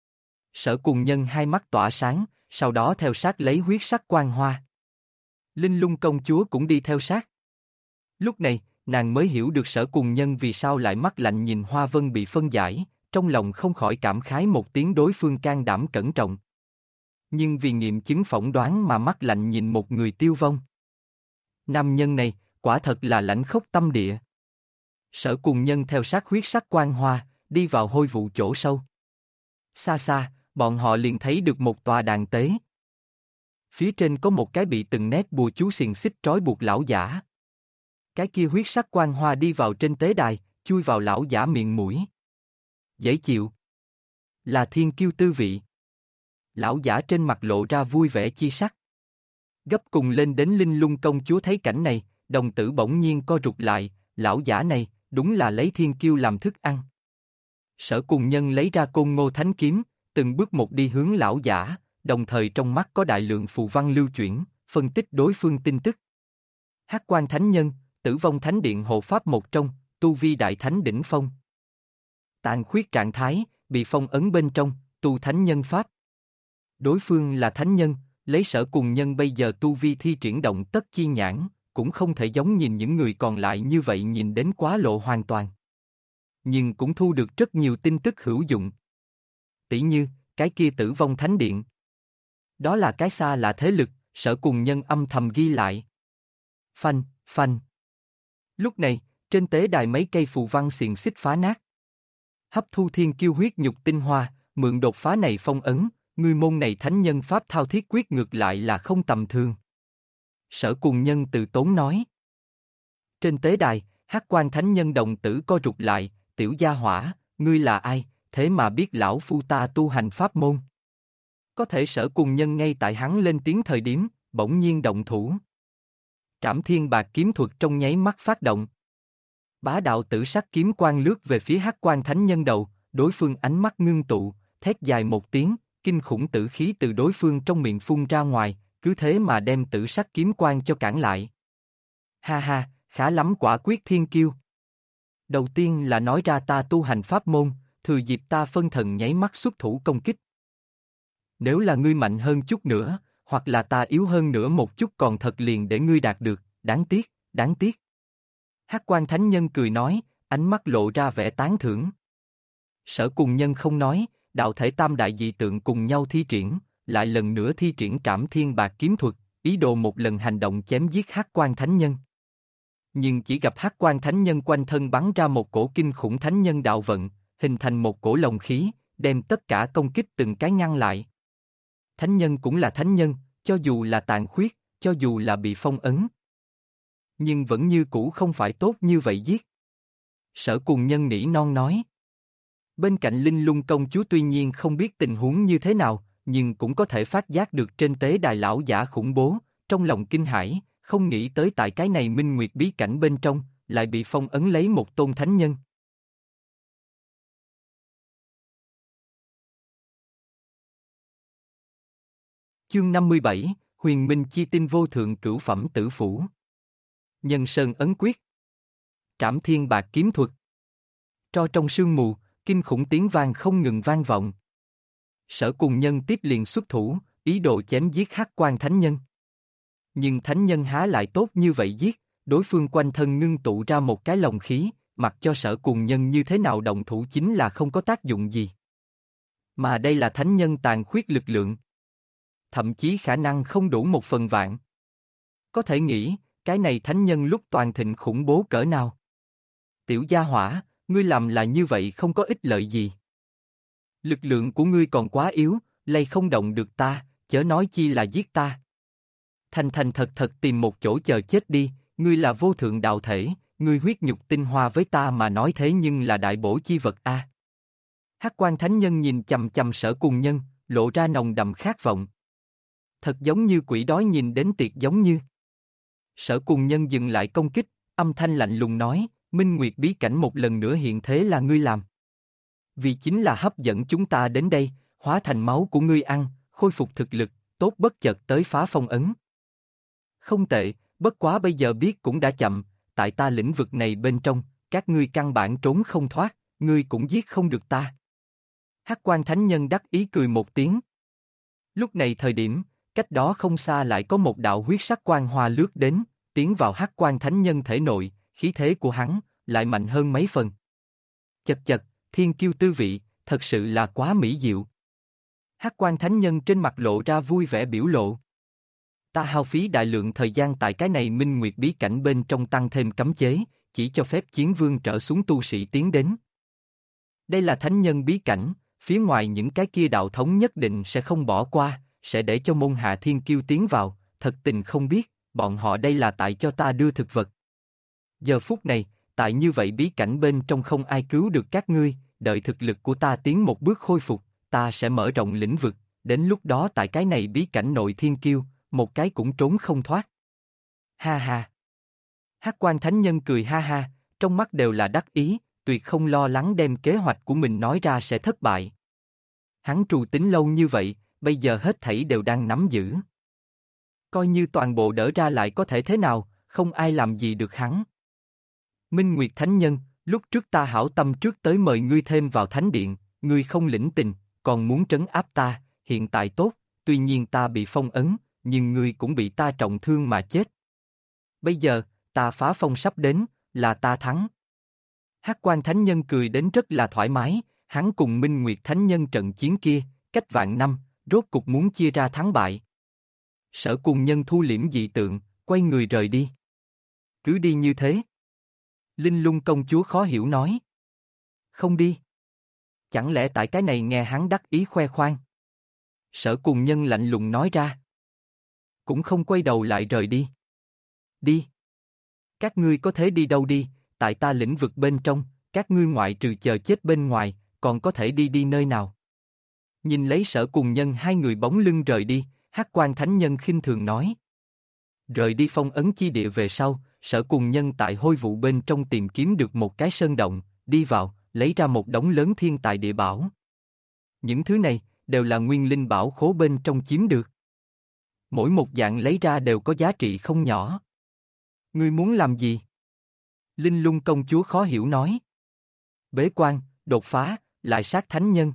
Sở Cùng Nhân hai mắt tỏa sáng, sau đó theo sát lấy huyết sắc quang hoa. Linh Lung công chúa cũng đi theo sát. Lúc này, nàng mới hiểu được Sở Cùng Nhân vì sao lại mắt lạnh nhìn Hoa Vân bị phân giải, trong lòng không khỏi cảm khái một tiếng đối phương can đảm cẩn trọng. Nhưng vì nghiệm chứng phỏng đoán mà mắt lạnh nhìn một người tiêu vong. Nam nhân này, quả thật là lãnh khốc tâm địa. Sở Cùng Nhân theo sát huyết sắc quang hoa, đi vào hôi vụ chỗ sâu. Xa xa, bọn họ liền thấy được một tòa đàn tế. Phía trên có một cái bị từng nét bùa chú xiềng xích trói buộc lão giả. Cái kia huyết sắc quang hoa đi vào trên tế đài, chui vào lão giả miệng mũi. Dễ chịu. Là thiên kiêu tư vị. Lão giả trên mặt lộ ra vui vẻ chi sắc. Gấp cùng lên đến Linh Lung công chúa thấy cảnh này, đồng tử bỗng nhiên co rụt lại, lão giả này, đúng là lấy thiên kiêu làm thức ăn. Sở Cùng Nhân lấy ra Côn Ngô Thánh Kiếm, từng bước một đi hướng lão giả, đồng thời trong mắt có đại lượng phù văn lưu chuyển, phân tích đối phương tin tức. Hắc Quan Thánh Nhân, Tử Vong Thánh Điện hộ pháp một trong, tu vi đại thánh đỉnh phong. Tàn khuyết trạng thái, bị phong ấn bên trong, tu thánh nhân pháp. Đối phương là thánh nhân, lấy Sở Cùng Nhân bây giờ tu vi thi triển động tất chi nhãn, cũng không thể giống nhìn những người còn lại như vậy nhìn đến quá lộ hoàn toàn. Nhưng cũng thu được rất nhiều tin tức hữu dụng. Tỷ như, cái kia Tử Vong Thánh Điện. Đó là cái xa lạ thế lực, Sở Cùng Nhân âm thầm ghi lại. Phanh, phanh. Lúc này, trên tế đài mấy cây phù văn xiềng xích phá nát. Hấp thu thiên kiêu huyết nhục tinh hoa, mượn đột phá này phong ấn, ngươi môn này thánh nhân pháp thao thiết quyết ngược lại là không tầm thường. Sở Cùng Nhân từ tốn nói. Trên tế đài, Hắc Quan Thánh Nhân đồng tử co rụt lại, tiểu gia hỏa, ngươi là ai, thế mà biết lão phu ta tu hành pháp môn. Có thể Sở Cùng Nhân ngay tại hắn lên tiếng thời điểm, bỗng nhiên động thủ. Trảm Thiên Bạc kiếm thuật trong nháy mắt phát động. Bá đạo tử sắc kiếm quang lướt về phía Hắc Quan Thánh Nhân đầu, đối phương ánh mắt ngưng tụ, thét dài một tiếng, kinh khủng tử khí từ đối phương trong miệng phun ra ngoài, cứ thế mà đem tử sắc kiếm quang cho cản lại. Ha ha, khá lắm quả quyết thiên kiêu. Đầu tiên là nói ra ta tu hành pháp môn, thừa dịp ta phân thần nháy mắt xuất thủ công kích. Nếu là ngươi mạnh hơn chút nữa, hoặc là ta yếu hơn nữa một chút còn thật liền để ngươi đạt được, đáng tiếc, đáng tiếc. Hắc Quan Thánh Nhân cười nói, ánh mắt lộ ra vẻ tán thưởng. Sở Cùng Nhân không nói, đạo thể tam đại dị tượng cùng nhau thi triển, lại lần nữa thi triển Trảm Thiên Bạc kiếm thuật, ý đồ một lần hành động chém giết Hắc Quan Thánh Nhân. Nhưng chỉ gặp Hắc Quan Thánh Nhân quanh thân bắn ra một cổ kinh khủng thánh nhân đạo vận, hình thành một cổ lồng khí, đem tất cả công kích từng cái ngăn lại. Thánh nhân cũng là thánh nhân, cho dù là tàn khuyết, cho dù là bị phong ấn. Nhưng vẫn như cũ không phải tốt như vậy giết. Sở Cùng Nhân nỉ non nói. Bên cạnh Linh Lung công chúa tuy nhiên không biết tình huống như thế nào, nhưng cũng có thể phát giác được trên tế đài lão giả khủng bố, trong lòng kinh hãi, không nghĩ tới tại cái này minh nguyệt bí cảnh bên trong, lại bị phong ấn lấy một tôn thánh nhân. Chương 57, Huyền Minh chi tinh vô thượng cửu phẩm tử phủ. Nhân sơn ấn quyết. Trảm Thiên Bạc kiếm thuật. Tro trong sương mù, kinh khủng tiếng vang không ngừng vang vọng. Sở Cùng Nhân tiếp liền xuất thủ, ý đồ chém giết Hắc Quan Thánh Nhân. Nhưng Thánh Nhân há lại tốt như vậy giết, đối phương quanh thân ngưng tụ ra một cái lồng khí, mặc cho Sở Cùng Nhân như thế nào động thủ chính là không có tác dụng gì. Mà đây là Thánh Nhân tàn khuyết lực lượng. Thậm chí khả năng không đủ 1/1000. Có thể nghĩ, cái này Thánh Nhân lúc toàn thịnh khủng bố cỡ nào. Tiểu gia hỏa, ngươi làm là như vậy không có ích lợi gì. Lực lượng của ngươi còn quá yếu, lay không động được ta, chớ nói chi là giết ta. Thành thành thật thật tìm một chỗ chờ chết đi, ngươi là vô thượng đạo thể, ngươi huyết nhục tinh hoa với ta mà nói thế nhưng là đại bổ chi vật a. Hắc Quan Thánh Nhân nhìn chằm chằm Sở Cùng Nhân, lộ ra nồng đậm khát vọng. Thật giống như quỷ đói nhìn đến tiệc giống như. Sở Cùng Nhân dừng lại công kích, âm thanh lạnh lùng nói, Minh Nguyệt bí cảnh một lần nữa hiện thế là ngươi làm. Vì chính là hấp dẫn chúng ta đến đây, hóa thành máu của ngươi ăn, khôi phục thực lực, tốt bất chợt tới phá phong ấn. Không tệ, bất quá bây giờ biết cũng đã chậm, tại ta lĩnh vực này bên trong, các ngươi căn bản trốn không thoát, ngươi cũng giết không được ta. Hắc Quan Thánh Nhân đắc ý cười một tiếng. Lúc này thời điểm, cách đó không xa lại có một đạo huyết sắc quang hoa lướt đến, tiến vào Hắc Quan Thánh Nhân thể nội, khí thế của hắn lại mạnh hơn mấy phần. Chật chật, thiên kiêu tư vị, thật sự là quá mỹ diệu. Hắc Quan Thánh Nhân trên mặt lộ ra vui vẻ biểu lộ. Ta hao phí đại lượng thời gian tại cái này Minh Nguyệt bí cảnh bên trong tăng thêm cấm chế, chỉ cho phép chiến vương trở xuống tu sĩ tiến đến. Đây là thánh nhân bí cảnh, phía ngoài những cái kia đạo thống nhất định sẽ không bỏ qua, sẽ để cho môn hạ thiên kiêu tiến vào, thật tình không biết, bọn họ đây là tại cho ta đưa thực vật. Giờ phút này, tại như vậy bí cảnh bên trong không ai cứu được các ngươi, đợi thực lực của ta tiến một bước khôi phục, ta sẽ mở rộng lĩnh vực, đến lúc đó tại cái này bí cảnh nội thiên kiêu, một cái cũng trốn không thoát. Ha ha. Hắc Quan Thánh Nhân cười ha ha, trong mắt đều là đắc ý, tuyệt không lo lắng đem kế hoạch của mình nói ra sẽ thất bại. Hắn trù tính lâu như vậy, bây giờ hết thảy đều đang nắm giữ. Coi như toàn bộ đỡ ra lại có thể thế nào, không ai làm gì được hắn. Minh Nguyệt Thánh Nhân, lúc trước ta hảo tâm trước tới mời ngươi thêm vào thánh điện, ngươi không lĩnh tình, còn muốn trấn áp ta, hiện tại tốt, tuy nhiên ta bị phong ấn, nhưng ngươi cũng bị ta trọng thương mà chết. Bây giờ, ta phá phong sắp đến, là ta thắng. Hắc Quan Thánh Nhân cười đến rất là thoải mái, hắn cùng Minh Nguyệt Thánh Nhân trận chiến kia, cách vạn năm, rốt cục muốn chia ra thắng bại. Sở Cùng Nhân thu liễm dị tượng, quay người rời đi. Cứ đi như thế. Linh Lung công chúa khó hiểu nói. Không đi. Chẳng lẽ tại cái này nghe hắn đắc ý khoe khoang. Sở Cùng Nhân lạnh lùng nói ra. Cũng không quay đầu lại rời đi. Đi. Các ngươi có thể đi đâu đi, tại ta lĩnh vực bên trong, các ngươi ngoại trừ chờ chết bên ngoài, còn có thể đi nơi nào. Nhìn lấy Sở Cùng Nhân hai người bóng lưng rời đi, Hắc Quan Thánh Nhân khinh thường nói. Rời đi phong ấn chi địa về sau, Sở Cùng Nhân tại hôi vụ bên trong tìm kiếm được một cái sơn động, đi vào, lấy ra một đống lớn thiên tài địa bảo. Những thứ này, đều là nguyên linh bảo khố bên trong chiếm được. Mỗi một dạng lấy ra đều có giá trị không nhỏ. Ngươi muốn làm gì? Linh Lung công chúa khó hiểu nói. Bế quan, đột phá, lại sát thánh nhân.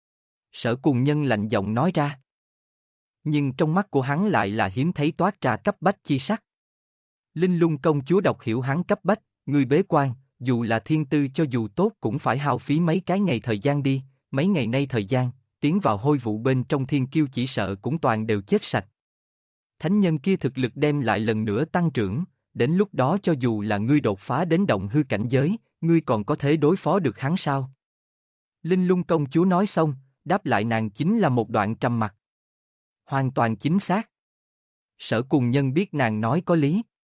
Sở Cùng Nhân lạnh giọng nói ra. Nhưng trong mắt của hắn lại là hiếm thấy toát ra cấp bách chi sắc. Linh Lung công chúa đọc hiểu hắn cấp bách, ngươi bế quan, dù là thiên tư cho dù tốt cũng phải hao phí mấy cái ngày thời gian đi, mấy ngày nay thời gian, tiến vào hôi vụ bên trong thiên kiêu chỉ sợ cũng toàn đều chết sạch. Thánh nhân kia thực lực đem lại lần nữa tăng trưởng, đến lúc đó cho dù là ngươi đột phá đến động hư cảnh giới, ngươi còn có thể đối phó được hắn sao? Linh Lung công chúa nói xong, đáp lại nàng chính là một đoạn trầm mặc. Hoàn toàn chính xác. Sở Cùng Nhân biết nàng nói có lý.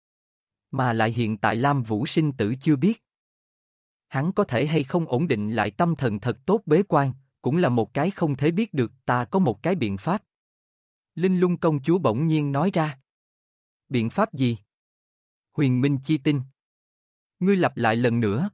Mà lại hiện tại Lam Vũ sinh tử chưa biết. Hắn có thể hay không ổn định lại tâm thần thật tốt bế quan, cũng là một cái không thể biết được, ta có một cái biện pháp. Linh Lung công chúa bỗng nhiên nói ra. Biện pháp gì? Huyền Minh chi tinh. Ngươi lặp lại lần nữa.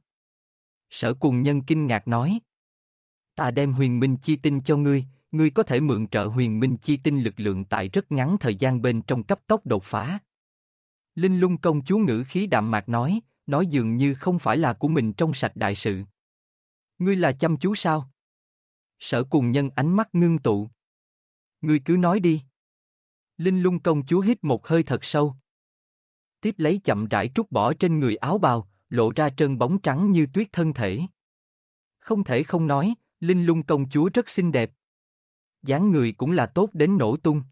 Sở Cùng Nhân kinh ngạc nói. Ta đem Huyền Minh chi tinh cho ngươi, ngươi có thể mượn trợ Huyền Minh chi tinh lực lượng tại rất ngắn thời gian bên trong cấp tốc đột phá. Linh Lung công chúa ngữ khí đạm mạc nói dường như không phải là của mình trong sạch đại sự. Ngươi là chăm chú sao? Sở Cùng Nhân ánh mắt ngưng tụ. Ngươi cứ nói đi. Linh Lung công chúa hít một hơi thật sâu. Tiếp lấy chậm rãi trút bỏ trên người áo bào, lộ ra trơn bóng trắng như tuyết thân thể. Không thể không nói, Linh Lung công chúa rất xinh đẹp. Dáng người cũng là tốt đến nổ tung.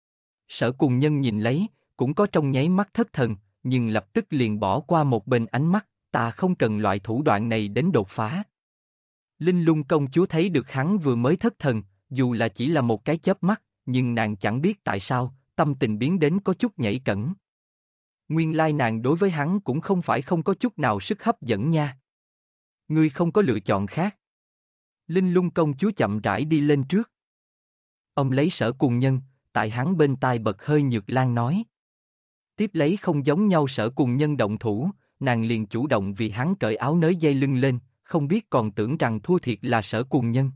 Sở Cùng Nhân nhìn lấy, cũng có trong nháy mắt thất thần, nhưng lập tức liền bỏ qua một bên ánh mắt, ta không cần loại thủ đoạn này đến đột phá. Linh Lung công chúa thấy được hắn vừa mới thất thần, dù là chỉ là một cái chớp mắt, nhưng nàng chẳng biết tại sao, tâm tình biến đến có chút nhảy cẫng. Nguyên lai nàng đối với hắn cũng không phải không có chút nào sức hấp dẫn nha. Ngươi không có lựa chọn khác. Linh Lung công chúa chậm rãi đi lên trước. Ông lấy Sở Cùng Nhân, tại hắn bên tai bật hơi Nhược Lan nói. Tiếp lấy không giống nhau Sở Cùng Nhân động thủ, nàng liền chủ động vì hắn cởi áo nới dây lưng lên, không biết còn tưởng rằng thua thiệt là Sở Cùng Nhân.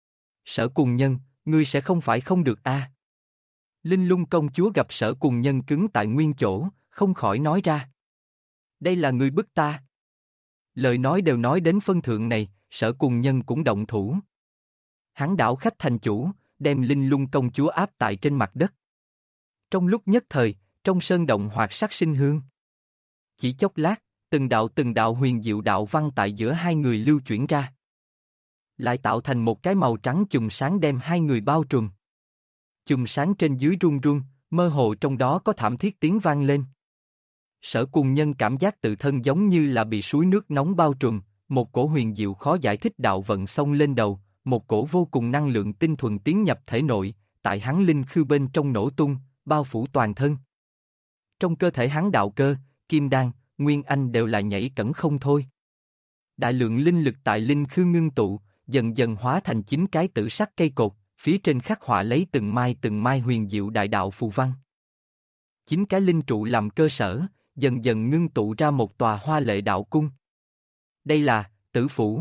Sở Cùng Nhân, ngươi sẽ không phải không được a? Linh Lung công chúa gặp Sở Cùng Nhân cứng tại nguyên chỗ, không khỏi nói ra. Đây là ngươi bức ta. Lời nói đều nói đến phân thượng này, Sở Cùng Nhân cũng động thủ. Hắn đảo khách thành chủ, đem Linh Lung công chúa áp tại trên mặt đất. Trong lúc nhất thời, trong sơn động hoạt sắc sinh hương. Chỉ chốc lát, từng đạo huyền diệu đạo văn tại giữa hai người lưu chuyển ra. Lại tạo thành một cái màu trắng chùm sáng đem hai người bao trùm. Chùm sáng trên dưới rung rung, mơ hồ trong đó có thảm thiết tiếng vang lên. Sở Cùng Nhân cảm giác tự thân giống như là bị suối nước nóng bao trùm, một cổ huyền diệu khó giải thích đạo vận xông lên đầu, một cổ vô cùng năng lượng tinh thuần tiến nhập thể nội, tại hắn linh khư bên trong nổ tung, bao phủ toàn thân. Trong cơ thể hắn đạo cơ, kim đan, nguyên anh đều là nhảy cẫng không thôi. Đại lượng linh lực tại linh khư ngưng tụ, dần dần hóa thành 9 cái tử sắc cây cột, phía trên khắc họa lấy từng mai huyền diệu đại đạo phù văn. 9 cái linh trụ làm cơ sở, dần dần ngưng tụ ra một tòa hoa lệ đạo cung. Đây là Tử Phủ.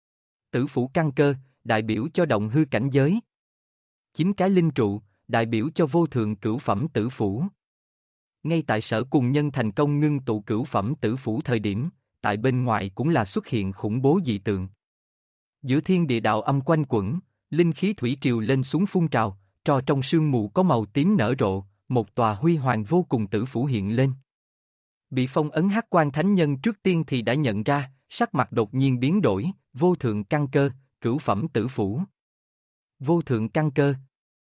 Tử Phủ căn cơ, đại biểu cho động hư cảnh giới. 9 cái linh trụ, đại biểu cho vô thượng cửu phẩm Tử Phủ. Ngay tại Sở Cùng Nhân thành công ngưng tụ cửu phẩm Tử Phủ thời điểm, tại bên ngoài cũng là xuất hiện khủng bố dị tượng. Giữa thiên địa đạo âm quanh quẩn, linh khí thủy triều lên xuống phun trào, trò trong sương mù có màu tím nở rộ, một tòa huy hoàng vô cùng Tử Phủ hiện lên. Bị phong ấn Hắc Quan Thánh Nhân trước tiên thì đã nhận ra, sắc mặt đột nhiên biến đổi, vô thượng căn cơ, cửu phẩm Tử Phủ. Vô thượng căn cơ.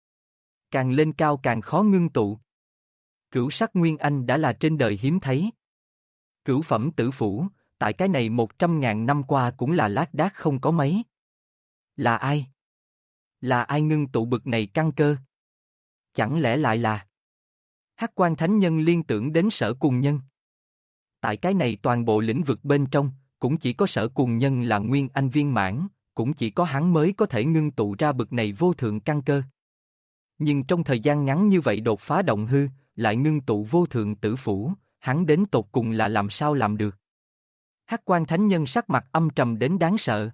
Càng lên cao càng khó ngưng tụ. Cửu sắc Nguyên Anh đã là trên đời hiếm thấy. Cửu phẩm Tử Phủ, tại cái này 100.000 năm qua cũng là lác đác không có mấy. Là ai? Là ai ngưng tụ bực này căn cơ? Chẳng lẽ lại là Hắc Quan Thánh Nhân liên tưởng đến Sở Cùng Nhân? Tại cái này toàn bộ lĩnh vực bên trong, cũng chỉ có Sở Cùng Nhân là Nguyên Anh viên mãn, cũng chỉ có hắn mới có thể ngưng tụ ra bực này vô thượng căn cơ. Nhưng trong thời gian ngắn như vậy đột phá động hư, lại ngưng tụ vô thượng Tử Phủ, hắn đến tột cùng là làm sao làm được? Hắc Quan Thánh Nhân sắc mặt âm trầm đến đáng sợ.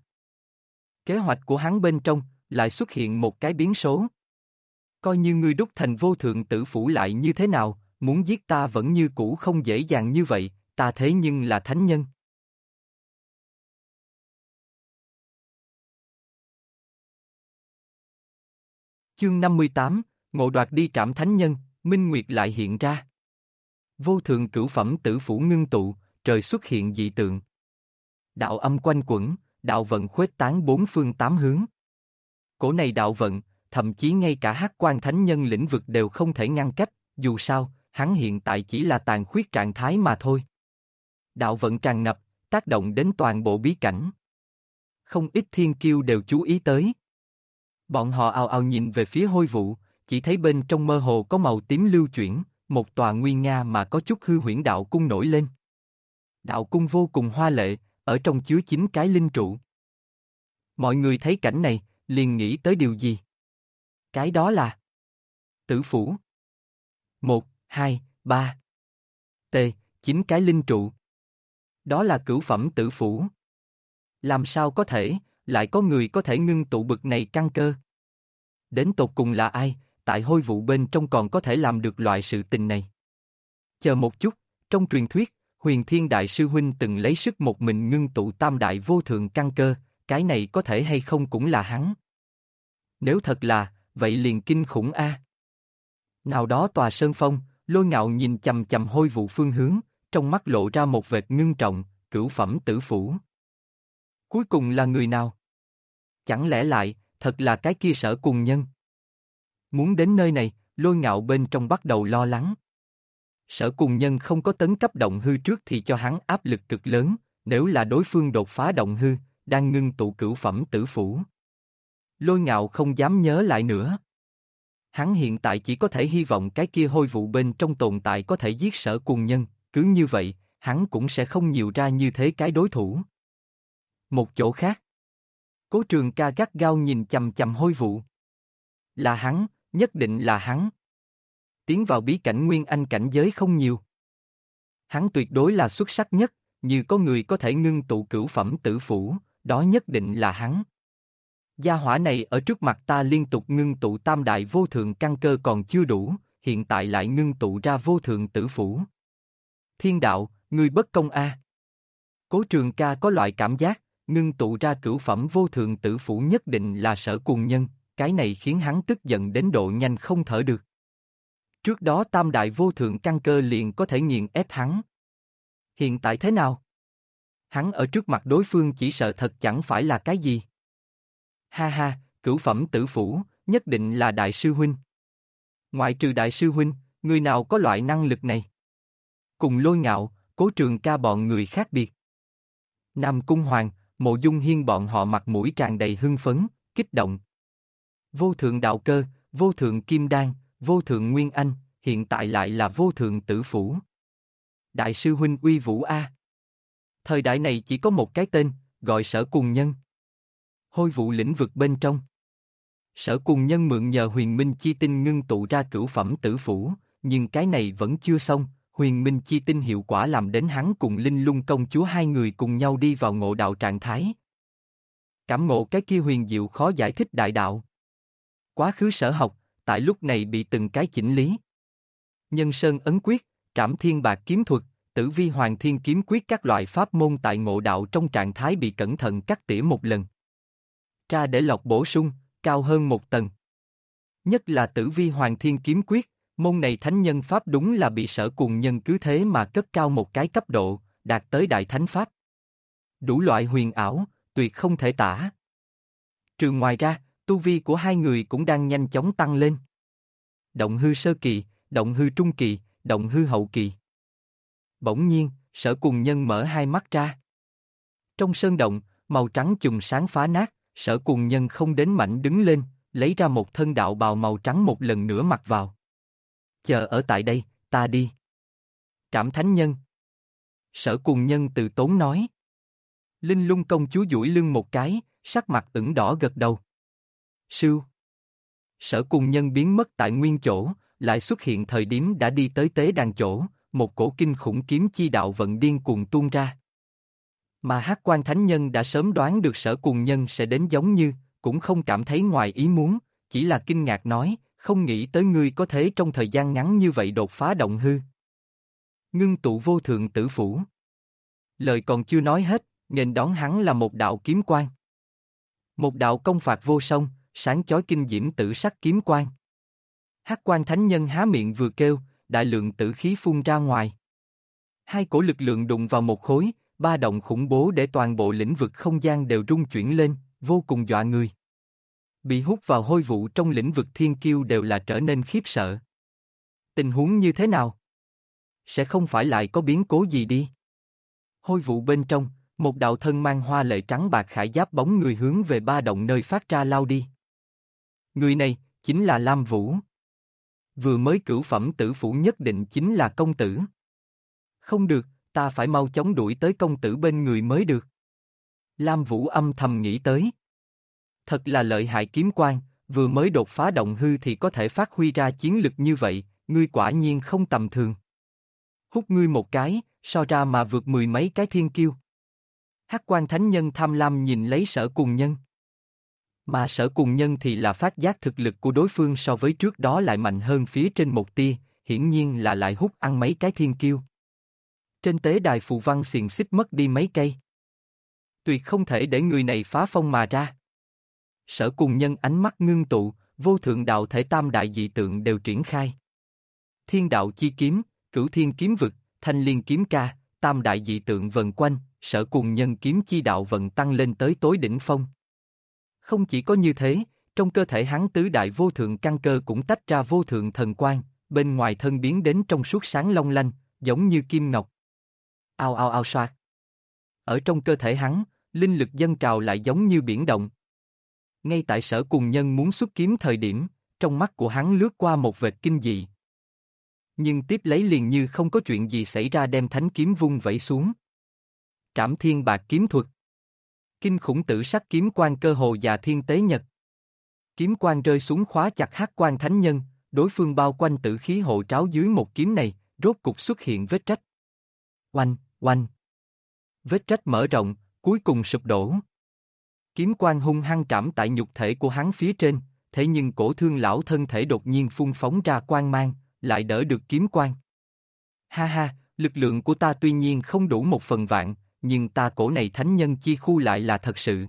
Kế hoạch của hắn bên trong, lại xuất hiện một cái biến số. Coi như ngươi đúc thành vô thượng Tử Phủ lại như thế nào, muốn giết ta vẫn như cũ không dễ dàng như vậy, ta thế nhưng là thánh nhân. Chương 58, Ngộ đoạt đi Trảm Thánh Nhân, Minh Nguyệt lại hiện ra. Vô thượng cửu phẩm Tử Phủ ngưng tụ, trời xuất hiện dị tượng. Đạo âm quanh quẩn, đạo vận khuếch tán bốn phương tám hướng. Cổ này đạo vận, thậm chí ngay cả Hắc Quan Thánh Nhân lĩnh vực đều không thể ngăn cách, dù sao, hắn hiện tại chỉ là tàn khuyết trạng thái mà thôi. Đạo vận tràn ngập, tác động đến toàn bộ bí cảnh. Không ít thiên kiêu đều chú ý tới. Bọn họ ào ào nhìn về phía Hôi Vũ, chỉ thấy bên trong mơ hồ có màu tím lưu chuyển, một tòa nguy nga mà có chút hư huyễn đạo cung nổi lên. Đạo cung vô cùng hoa lệ, ở trong chứa 9 cái linh trụ. Mọi người thấy cảnh này, liền nghĩ tới điều gì? Cái đó là Tử Phủ. 1, 2, 3. T, 9 cái linh trụ. Đó là cửu phẩm Tử Phủ. Làm sao có thể, lại có người có thể ngưng tụ bực này căn cơ? Đến tột cùng là ai, tại Hôi Vụ bên trong còn có thể làm được loại sự tình này? Chờ một chút, trong truyền thuyết, Huyền Thiên Đại Sư Huynh từng lấy sức một mình ngưng tụ tam đại vô thượng căn cơ, cái này có thể hay không cũng là hắn? Nếu thật là, vậy liền kinh khủng a. Nào đó tòa sơn phong, Lôi Ngạo nhìn chằm chằm hôi vụ phương hướng, trong mắt lộ ra một vệt ngưng trọng, cửu phẩm tử phủ. Cuối cùng là người nào? Chẳng lẽ lại, thật là cái kia Sở Cùng Nhân? Muốn đến nơi này, Lôi Ngạo bên trong bắt đầu lo lắng. Sở Cùng Nhân không có tấn cấp động hư trước thì cho hắn áp lực cực lớn, nếu là đối phương đột phá động hư, đang ngưng tụ cửu phẩm tử phủ. Lôi Ngạo không dám nhớ lại nữa. Hắn hiện tại chỉ có thể hy vọng cái kia hôi vụ bên trong tồn tại có thể giết Sở Cùng Nhân, cứ như vậy, hắn cũng sẽ không nhiều ra như thế cái đối thủ. Một chỗ khác. Cố Trường Ca gắt gao nhìn chằm chằm hôi vụ. Là hắn, nhất định là hắn. Tiến vào bí cảnh Nguyên Anh cảnh giới không nhiều. Hắn tuyệt đối là xuất sắc nhất, như có người có thể ngưng tụ cửu phẩm tử phủ, đó nhất định là hắn. Gia hỏa này ở trước mặt ta liên tục ngưng tụ tam đại vô thượng căn cơ còn chưa đủ, hiện tại lại ngưng tụ ra vô thượng tử phủ. Thiên đạo, ngươi bất công a. Cố Trường Ca có loại cảm giác, ngưng tụ ra cửu phẩm vô thượng tử phủ nhất định là Sở Cùng Nhân, cái này khiến hắn tức giận đến độ nhanh không thở được. Trước đó tam đại vô thượng căn cơ liền có thể nghiền ép hắn. Hiện tại thế nào? Hắn ở trước mặt đối phương chỉ sợ thật chẳng phải là cái gì. Ha ha, cửu phẩm tử phủ, nhất định là đại sư huynh. Ngoại trừ đại sư huynh, người nào có loại năng lực này? Cùng Lôi Ngạo, Cố Trường Ca bọn người khác biệt. Nam Cung Hoàng, Mộ Dung Hiên bọn họ mặt mũi tràn đầy hưng phấn, kích động. Vô thượng đạo cơ, vô thượng kim đan, vô thượng nguyên anh, hiện tại lại là vô thượng tử phủ. Đại sư huynh uy vũ a. Thời đại này chỉ có một cái tên, gọi Sở Cùng Nhân. Hôi vụ lĩnh vực bên trong. Sở Cùng Nhân mượn nhờ huyền minh chi tinh ngưng tụ ra cửu phẩm tử phủ, nhưng cái này vẫn chưa xong, huyền minh chi tinh hiệu quả làm đến hắn cùng Linh Lung công chúa hai người cùng nhau đi vào ngộ đạo trạng thái. Cảm ngộ cái kia huyền diệu khó giải thích đại đạo. Quá khứ sở học, tại lúc này bị từng cái chỉnh lý. Nhân sơn ấn quyết, trảm thiên bạc kiếm thuật, tử vi hoàng thiên kiếm quyết các loại pháp môn tại ngộ đạo trong trạng thái bị cẩn thận cắt tỉa một lần. Tra để lọc bổ sung, cao hơn một tầng. Nhất là tử vi hoàng thiên kiếm quyết, môn này thánh nhân pháp đúng là bị Sở Cùng Nhân cứ thế mà cất cao một cái cấp độ, đạt tới đại thánh pháp. Đủ loại huyền ảo, tuyệt không thể tả. Trừ ngoài ra, tu vi của hai người cũng đang nhanh chóng tăng lên. Động hư sơ kỳ, động hư trung kỳ, động hư hậu kỳ. Bỗng nhiên, Sở Cùng Nhân mở hai mắt ra. Trong sơn động, màu trắng chùm sáng phá nát, Sở Cùng Nhân không đến mạnh đứng lên, lấy ra một thân đạo bào màu trắng một lần nữa mặc vào. Chờ ở tại đây, ta đi. Trảm Thánh Nhân. Sở Cùng Nhân từ tốn nói. Linh Lung công chúa duỗi lưng một cái, sắc mặt ửng đỏ gật đầu. Sưu. Sở Cùng Nhân biến mất tại nguyên chỗ, lại xuất hiện thời điểm đã đi tới tế đàn chỗ, một cổ kinh khủng kiếm chi đạo vận điên cuồng tuôn ra. Mà Hắc Quan Thánh Nhân đã sớm đoán được Sở Cùng Nhân sẽ đến giống như, cũng không cảm thấy ngoài ý muốn, chỉ là kinh ngạc nói, không nghĩ tới ngươi có thể trong thời gian ngắn như vậy đột phá động hư. Ngưng tụ vô thượng tử phủ. Lời còn chưa nói hết, nghênh đón hắn là một đạo kiếm quang. Một đạo công phạt vô song, sáng chói kinh diễm tử sắc kiếm quang. Hắc Quan Thánh Nhân há miệng vừa kêu, đại lượng tử khí phun ra ngoài. Hai cổ lực lượng đụng vào một khối, ba động khủng bố để toàn bộ lĩnh vực không gian đều rung chuyển lên, vô cùng dọa người. Bị hút vào hôi vụ trong lĩnh vực thiên kiêu đều là trở nên khiếp sợ. Tình huống như thế nào? Sẽ không phải lại có biến cố gì đi. Hôi vụ bên trong, một đạo thân mang hoa lệ trắng bạc khải giáp bóng người hướng về ba động nơi phát ra lao đi. Người này, chính là Lam Vũ. Vừa mới cửu phẩm tử phủ nhất định chính là công tử. Không được, ta phải mau chóng đuổi tới công tử bên người mới được. Lam Vũ âm thầm nghĩ tới. Thật là lợi hại kiếm quan, vừa mới đột phá động hư thì có thể phát huy ra chiến lực như vậy, ngươi quả nhiên không tầm thường. Hút ngươi một cái, so ra mà vượt mười mấy cái thiên kiêu. Hắc Quan Thánh Nhân tham lam nhìn lấy Sở Cùng Nhân. Mà Sở Cùng Nhân thì là phát giác thực lực của đối phương so với trước đó lại mạnh hơn phía trên một tia, hiển nhiên là lại hút ăn mấy cái thiên kiêu. Trên tế đài phù văn xiềng xích mất đi mấy cây. Tuyệt không thể để người này phá phong mà ra. Sở Cùng Nhân ánh mắt ngưng tụ, vô thượng đạo thể tam đại dị tượng đều triển khai. Thiên đạo chi kiếm, cửu thiên kiếm vực, thanh liên kiếm ca, tam đại dị tượng vần quanh, sở cùng nhân kiếm chi đạo vận tăng lên tới tối đỉnh phong. Không chỉ có như thế, trong cơ thể hắn tứ đại vô thượng căn cơ cũng tách ra vô thượng thần quang, bên ngoài thân biến đến trong suốt sáng long lanh, giống như kim ngọc. Ao ao ao xoạt. Ở trong cơ thể hắn, linh lực dâng trào lại giống như biển động. Ngay tại sở cùng nhân muốn xuất kiếm thời điểm, trong mắt của hắn lướt qua một vệt kinh dị. Nhưng tiếp lấy liền như không có chuyện gì xảy ra đem thánh kiếm vung vẩy xuống. Trảm thiên bạc kiếm thuật. Kinh khủng tử sắc kiếm quang cơ hồ già thiên tế nhật. Kiếm quang rơi xuống khóa chặt Hắc Quan thánh nhân, đối phương bao quanh tử khí hộ tráo dưới một kiếm này, rốt cục xuất hiện vết rách. Oanh, oanh. Vết rách mở rộng, cuối cùng sụp đổ. Kiếm quang hung hăng trảm tại nhục thể của hắn phía trên, thế nhưng cổ thương lão thân thể đột nhiên phun phóng ra quang mang, lại đỡ được kiếm quang. Ha ha, lực lượng của ta tuy nhiên không đủ 1/1000, nhưng ta cổ này thánh nhân chi khu lại là thật sự.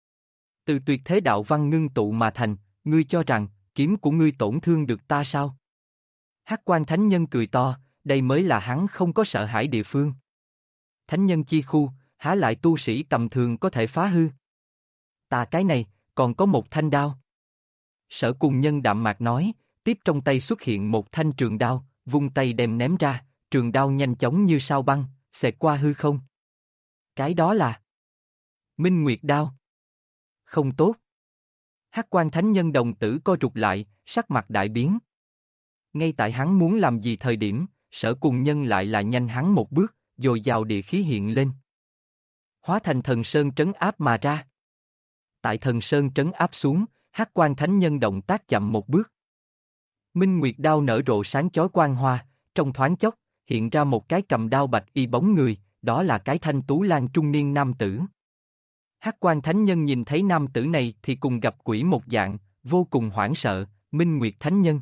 Từ tuyệt thế đạo văn ngưng tụ mà thành, ngươi cho rằng, kiếm của ngươi tổn thương được ta sao? Hắc Quan thánh nhân cười to, đây mới là hắn không có sợ hãi địa phương. Thánh nhân chi khu, há lại tu sĩ tầm thường có thể phá hư? Ta cái này, còn có một thanh đao. Sở cùng nhân đạm mạc nói, tiếp trong tay xuất hiện một thanh trường đao, vung tay đem ném ra, trường đao nhanh chóng như sao băng, xẹt qua hư không. Cái đó là Minh Nguyệt đao. Không tốt. Hắc Quan thánh nhân đồng tử co rụt lại, sắc mặt đại biến. Ngay tại hắn muốn làm gì thời điểm, sở cùng nhân lại là nhanh hắn một bước, dồi dào địa khí hiện lên. Hóa thành thần sơn trấn áp mà ra. Tại thần sơn trấn áp xuống, Hắc Quan thánh nhân động tác chậm một bước. Minh Nguyệt đao nở rộ sáng chói quang hoa, trong thoáng chốc, hiện ra một cái cầm đao bạch y bóng người, đó là cái thanh tú lang trung niên nam tử. Hắc Quan thánh nhân nhìn thấy nam tử này thì cùng gặp quỷ một dạng, vô cùng hoảng sợ, Minh Nguyệt thánh nhân.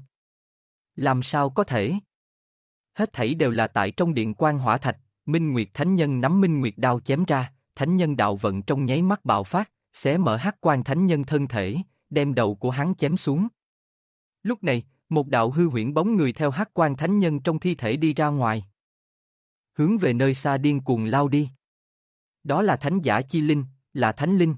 Làm sao có thể? Hết thảy đều là tại trong điện quan hỏa thạch, Minh Nguyệt thánh nhân nắm Minh Nguyệt đao chém ra, thánh nhân đạo vận trong nháy mắt bạo phát, xé mở Hắc Quan thánh nhân thân thể, đem đầu của hắn chém xuống. Lúc này, một đạo hư huyễn bóng người theo Hắc Quan thánh nhân trong thi thể đi ra ngoài. Hướng về nơi xa điên cuồng lao đi. Đó là thánh giả chi linh, là thánh linh.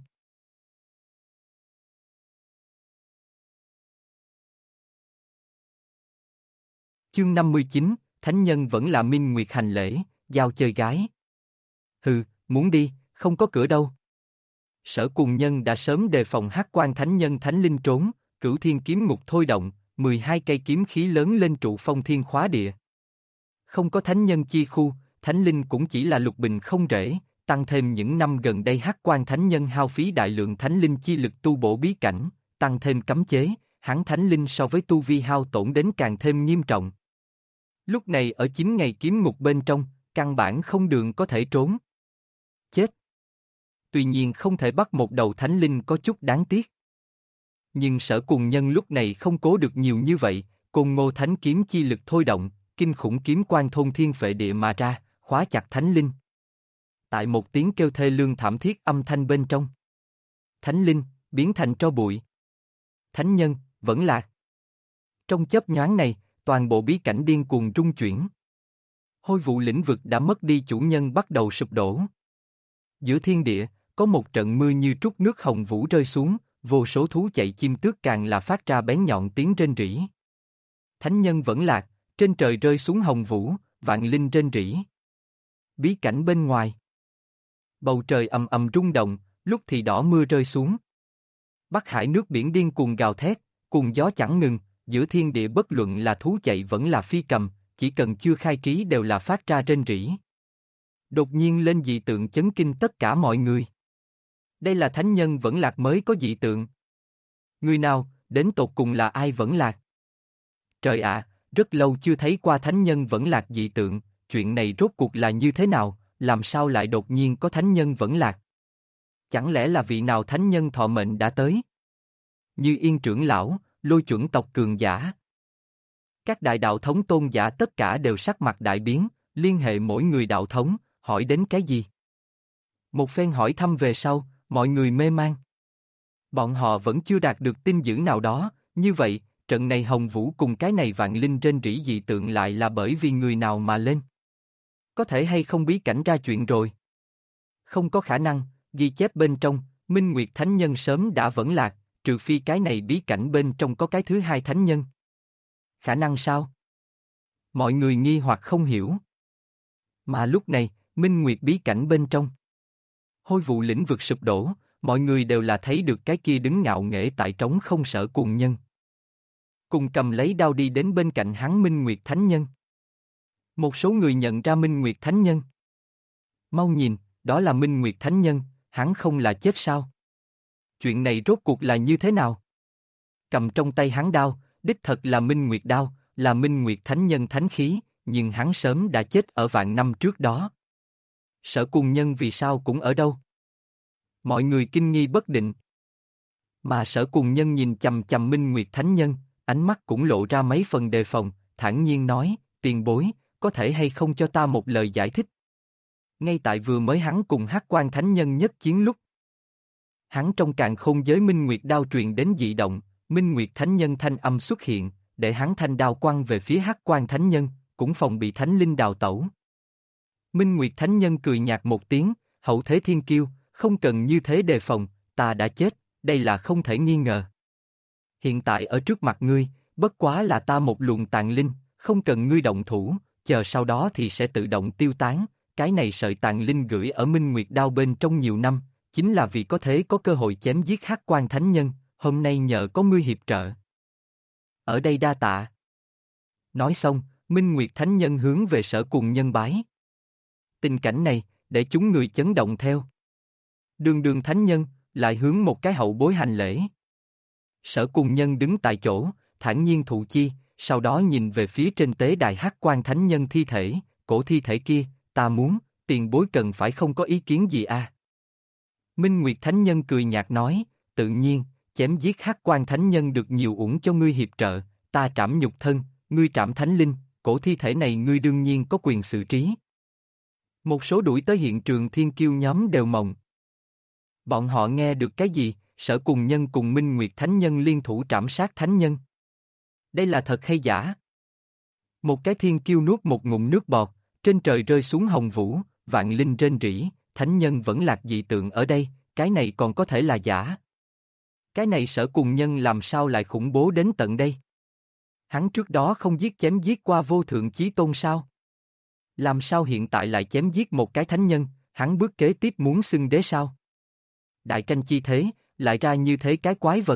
Chương 59, thánh nhân vẫn là Minh Nguyệt hành lễ, giao chơi gái. Hừ, muốn đi, không có cửa đâu. Sở cùng nhân đã sớm đề phòng Hắc Quan thánh nhân thánh linh trốn, cửu thiên kiếm ngục thôi động, 12 cây kiếm khí lớn lên trụ phong thiên khóa địa. Không có thánh nhân chi khu, thánh linh cũng chỉ là lục bình không rễ, tăng thêm những năm gần đây Hắc Quan thánh nhân hao phí đại lượng thánh linh chi lực tu bổ bí cảnh, tăng thêm cấm chế, hắn thánh linh so với tu vi hao tổn đến càng thêm nghiêm trọng. Lúc này ở 9 ngày kiếm ngục bên trong, căn bản không đường có thể trốn. Chết. Tuy nhiên không thể bắt một đầu thánh linh có chút đáng tiếc. Nhưng sở cùng nhân lúc này không cố được nhiều như vậy, Côn Ngô thánh kiếm chi lực thôi động, kinh khủng kiếm quang thôn thiên phệ địa mà ra, khóa chặt thánh linh. Tại một tiếng kêu thê lương thảm thiết âm thanh bên trong. Thánh linh, biến thành tro bụi. Thánh nhân, vẫn lạc. Trong chớp nhoáng này, toàn bộ bí cảnh điên cuồng rung chuyển. Hôi vụ lĩnh vực đã mất đi chủ nhân bắt đầu sụp đổ. Giữa thiên địa, có một trận mưa như trút nước hồng vũ rơi xuống, vô số thú chạy chim tước càng là phát ra bén nhọn tiếng rên rỉ. Thánh nhân vẫn lạc, trên trời rơi xuống hồng vũ, vạn linh rên rỉ. Bí cảnh bên ngoài. Bầu trời ầm ầm rung động, lúc thì đỏ mưa rơi xuống. Bắc Hải nước biển điên cuồng gào thét, cuồng gió chẳng ngừng, giữa thiên địa bất luận là thú chạy vẫn là phi cầm, chỉ cần chưa khai trí đều là phát ra rên rỉ. Đột nhiên lên dị tượng chấn kinh tất cả mọi người. Đây là thánh nhân vẫn lạc mới có dị tượng. Người nào, đến tột cùng là ai vẫn lạc? Trời ạ, rất lâu chưa thấy qua thánh nhân vẫn lạc dị tượng, chuyện này rốt cuộc là như thế nào, làm sao lại đột nhiên có thánh nhân vẫn lạc? Chẳng lẽ là vị nào thánh nhân thọ mệnh đã tới? Như Yên trưởng lão, Lôi chuẩn tộc cường giả. Các đại đạo thống tôn giả tất cả đều sắc mặt đại biến, liên hệ mỗi người đạo thống, hỏi đến cái gì? Một phen hỏi thăm về sau, mọi người mê man. Bọn họ vẫn chưa đạt được tin dữ nào đó, Như vậy, trận này Hồng Vũ cùng cái này vạn linh trên rỉ dị tượng lại là bởi vì người nào mà lên? Có thể hay không bí cảnh ra chuyện rồi? Không có khả năng, ghi chép bên trong, Minh Nguyệt Thánh Nhân sớm đã vẫn lạc, trừ phi cái này bí cảnh bên trong có cái thứ hai Thánh Nhân. Khả năng sao? Mọi người nghi hoặc không hiểu. Mà lúc này, Minh Nguyệt bí cảnh bên trong. Hôi vụ lĩnh vực sụp đổ, mọi người đều là thấy được cái kia đứng ngạo nghễ tại trống không Sở Cuồng Nhân. Cùng cầm lấy đao đi đến bên cạnh hắn Minh Nguyệt Thánh Nhân. Một số người nhận ra Minh Nguyệt Thánh Nhân. Mau nhìn, đó là Minh Nguyệt Thánh Nhân, hắn không là chết sao? Chuyện này rốt cuộc là như thế nào? Cầm trong tay hắn đao, đích thật là Minh Nguyệt đao, là Minh Nguyệt Thánh Nhân thánh khí, nhưng hắn sớm đã chết ở vạn năm trước đó. Sở Cuồng Nhân vì sao cũng ở đâu? Mọi người kinh nghi bất định. Mà Sở Cuồng Nhân nhìn chằm chằm Minh Nguyệt Thánh Nhân, ánh mắt cũng lộ ra mấy phần đề phòng, thản nhiên nói, tiền bối, có thể hay không cho ta một lời giải thích? Ngay tại vừa mới hắn cùng Hắc Quan Thánh Nhân nhất chiến lúc. Hắn trong càn khôn giới Minh Nguyệt đao truyền đến dị động, Minh Nguyệt Thánh Nhân thanh âm xuất hiện, để hắn thanh đao quăng về phía Hắc Quan Thánh Nhân, cũng phòng bị Thánh Linh đào tẩu. Minh Nguyệt Thánh Nhân cười nhạt một tiếng, hậu thế thiên kiêu, không cần như thế đề phòng, ta đã chết, đây là không thể nghi ngờ. Hiện tại ở trước mặt ngươi, bất quá là ta một luồng tàn linh, không cần ngươi động thủ, chờ sau đó thì sẽ tự động tiêu tán, cái này sợi tàn linh gửi ở Minh Nguyệt đao bên trong nhiều năm, chính là vì có thể có cơ hội chém giết Hắc Quan Thánh Nhân, hôm nay nhờ có ngươi hiệp trợ. Ở đây đa tạ. Nói xong, Minh Nguyệt Thánh Nhân hướng về Sở Cuồng Nhân bái. Tình cảnh này, để chúng người chấn động theo. Đường Đường Thánh Nhân, lại hướng một cái hậu bối hành lễ. Sở Cuồng Nhân đứng tại chỗ, thản nhiên thụ chi, sau đó nhìn về phía trên tế đài Hắc Quan Thánh Nhân thi thể, cổ thi thể kia, ta muốn, tiền bối cần phải không có ý kiến gì à. Minh Nguyệt Thánh Nhân cười nhạt nói, tự nhiên, chém giết Hắc Quan Thánh Nhân được nhiều uổng cho ngươi hiệp trợ, ta trảm nhục thân, ngươi trảm thánh linh, cổ thi thể này ngươi đương nhiên có quyền xử trí. Một số đuổi tới hiện trường thiên kiêu nhóm đều mộng. Bọn họ nghe được cái gì, Sở Cuồng Nhân cùng Minh Nguyệt Thánh Nhân liên thủ trảm sát Thánh Nhân. Đây là thật hay giả? Một cái thiên kiêu nuốt một ngụm nước bọt, trên trời rơi xuống hồng vũ, vạn linh rên rỉ, Thánh Nhân vẫn lạc dị tượng ở đây, cái này còn có thể là giả. Cái này Sở Cuồng Nhân làm sao lại khủng bố đến tận đây? Hắn trước đó không giết chém giết qua vô thượng chí tôn sao? Làm sao hiện tại lại chém giết một cái thánh nhân, hắn bước kế tiếp muốn xưng đế sao? Đại tranh chi thế, lại ra như thế cái quái vật.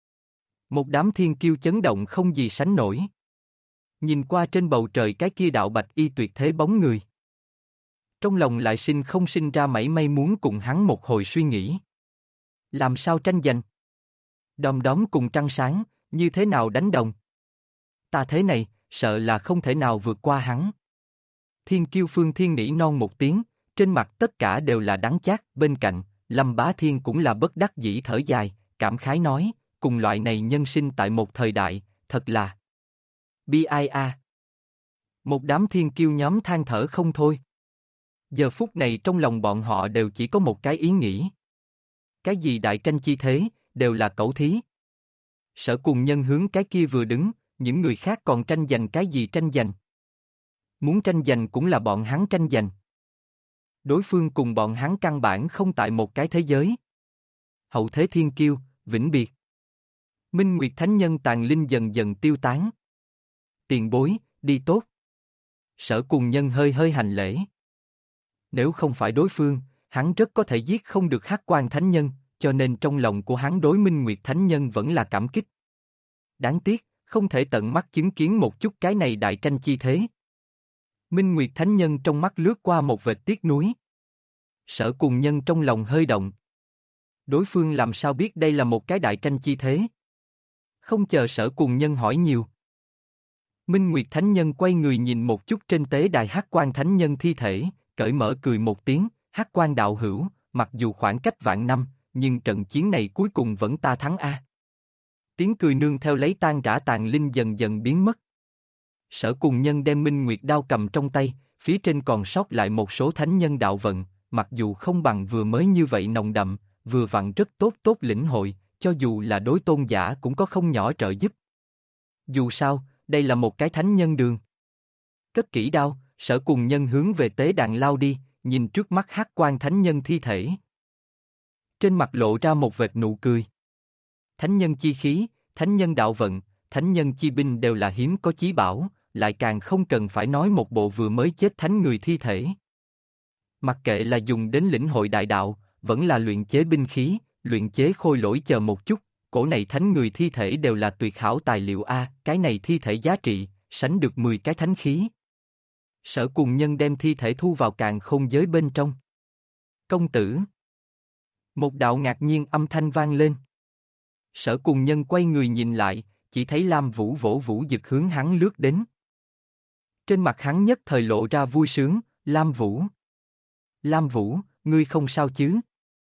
Một đám thiên kiêu chấn động không gì sánh nổi. Nhìn qua trên bầu trời cái kia đạo bạch y tuyệt thế bóng người. Trong lòng lại không sinh ra mảy may muốn cùng hắn một hồi suy nghĩ. Làm sao tranh giành? Đom đóm cùng trăng sáng, như thế nào đánh đồng? Ta thế này, sợ là không thể nào vượt qua hắn. Thiên kiêu Phương Thiên nỉ non một tiếng, trên mặt tất cả đều là đắng chát, bên cạnh, Lâm Bá Thiên cũng là bất đắc dĩ thở dài, cảm khái nói, cùng loại này nhân sinh tại một thời đại, thật là bi ai a. Một đám thiên kiêu nhóm than thở không thôi. Giờ phút này trong lòng bọn họ đều chỉ có một cái ý nghĩ. Cái gì đại tranh chi thế, đều là cẩu thí. Sở Cuồng Nhân hướng cái kia vừa đứng, những người khác còn tranh giành cái gì tranh giành? Muốn tranh giành cũng là bọn hắn tranh giành. Đối phương cùng bọn hắn căn bản không tại một cái thế giới. Hậu thế thiên kiêu, vĩnh biệt. Minh Nguyệt Thánh Nhân tàn linh dần dần tiêu tán. Tiền bối, đi tốt. Sở Cuồng Nhân hơi hơi hành lễ. Nếu không phải đối phương, hắn rất có thể giết không được Hắc Quan Thánh Nhân, cho nên trong lòng của hắn đối Minh Nguyệt Thánh Nhân vẫn là cảm kích. Đáng tiếc, không thể tận mắt chứng kiến một chút cái này đại tranh chi thế. Minh Nguyệt Thánh Nhân trong mắt lướt qua một vệt tiếc nuối. Sở Cuồng Nhân trong lòng hơi động. Đối phương làm sao biết đây là một cái đại tranh chi thế? Không chờ Sở Cuồng Nhân hỏi nhiều. Minh Nguyệt Thánh Nhân quay người nhìn một chút trên tế đài Hắc Quan Thánh Nhân thi thể, cởi mở cười một tiếng, Hắc Quan đạo hữu, mặc dù khoảng cách vạn năm, nhưng trận chiến này cuối cùng vẫn ta thắng a. Tiếng cười nương theo lấy tan rã tàn linh dần dần biến mất. Sở Cuồng Nhân đem Minh Nguyệt đao cầm trong tay, phía trên còn sót lại một số thánh nhân đạo vận, mặc dù không bằng vừa mới như vậy nồng đậm, vừa vặn rất tốt lĩnh hội, cho dù là đối tôn giả cũng có không nhỏ trợ giúp. Dù sao, đây là một cái thánh nhân đường. Cất kỹ đao, Sở Cùng Nhân hướng về tế đàn lao đi, nhìn trước mắt hắc quan thánh nhân thi thể. Trên mặt lộ ra một vệt nụ cười. Thánh nhân chi khí, thánh nhân đạo vận, thánh nhân chi binh đều là hiếm có chí bảo, lại càng không cần phải nói một bộ vừa mới chết thánh người thi thể. Mặc kệ là dùng đến lĩnh hội đại đạo, vẫn là luyện chế binh khí, luyện chế khôi lỗi chờ một chút, cổ này thánh người thi thể đều là tuyệt hảo tài liệu a, cái này thi thể giá trị, sánh được 10 cái thánh khí. Sở Cùng Nhân đem thi thể thu vào càn khôn giới bên trong. Công tử. Một đạo ngạc nhiên âm thanh vang lên. Sở Cùng Nhân quay người nhìn lại, chỉ thấy Lam Vũ vỗ vũ dực hướng hắn lướt đến. Trên mặt hắn nhất thời lộ ra vui sướng, Lam Vũ. Lam Vũ, ngươi không sao chứ?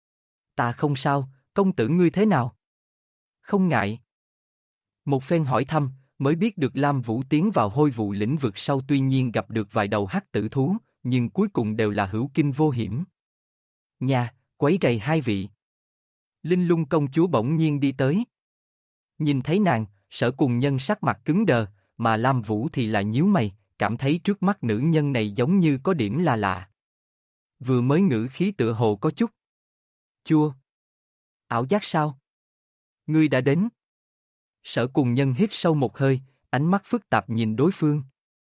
Ta không sao, công tử ngươi thế nào? Không ngại. Một phen hỏi thăm, mới biết được Lam Vũ tiến vào hôi vụ lĩnh vực sau tuy nhiên gặp được vài đầu hắc tử thú, nhưng cuối cùng đều là hữu kinh vô hiểm. Nhà, quấy rầy hai vị. Linh Lung công chúa bỗng nhiên đi tới. Nhìn thấy nàng, Sở Cùng Nhân sắc mặt cứng đờ, mà Lam Vũ thì là nhíu mày, cảm thấy trước mắt nữ nhân này giống như có điểm là lạ. Vừa mới ngữ khí tựa hồ có chút chua. Ảo giác sao? Ngươi đã đến. Sở Cùng Nhân hít sâu một hơi, ánh mắt phức tạp nhìn đối phương.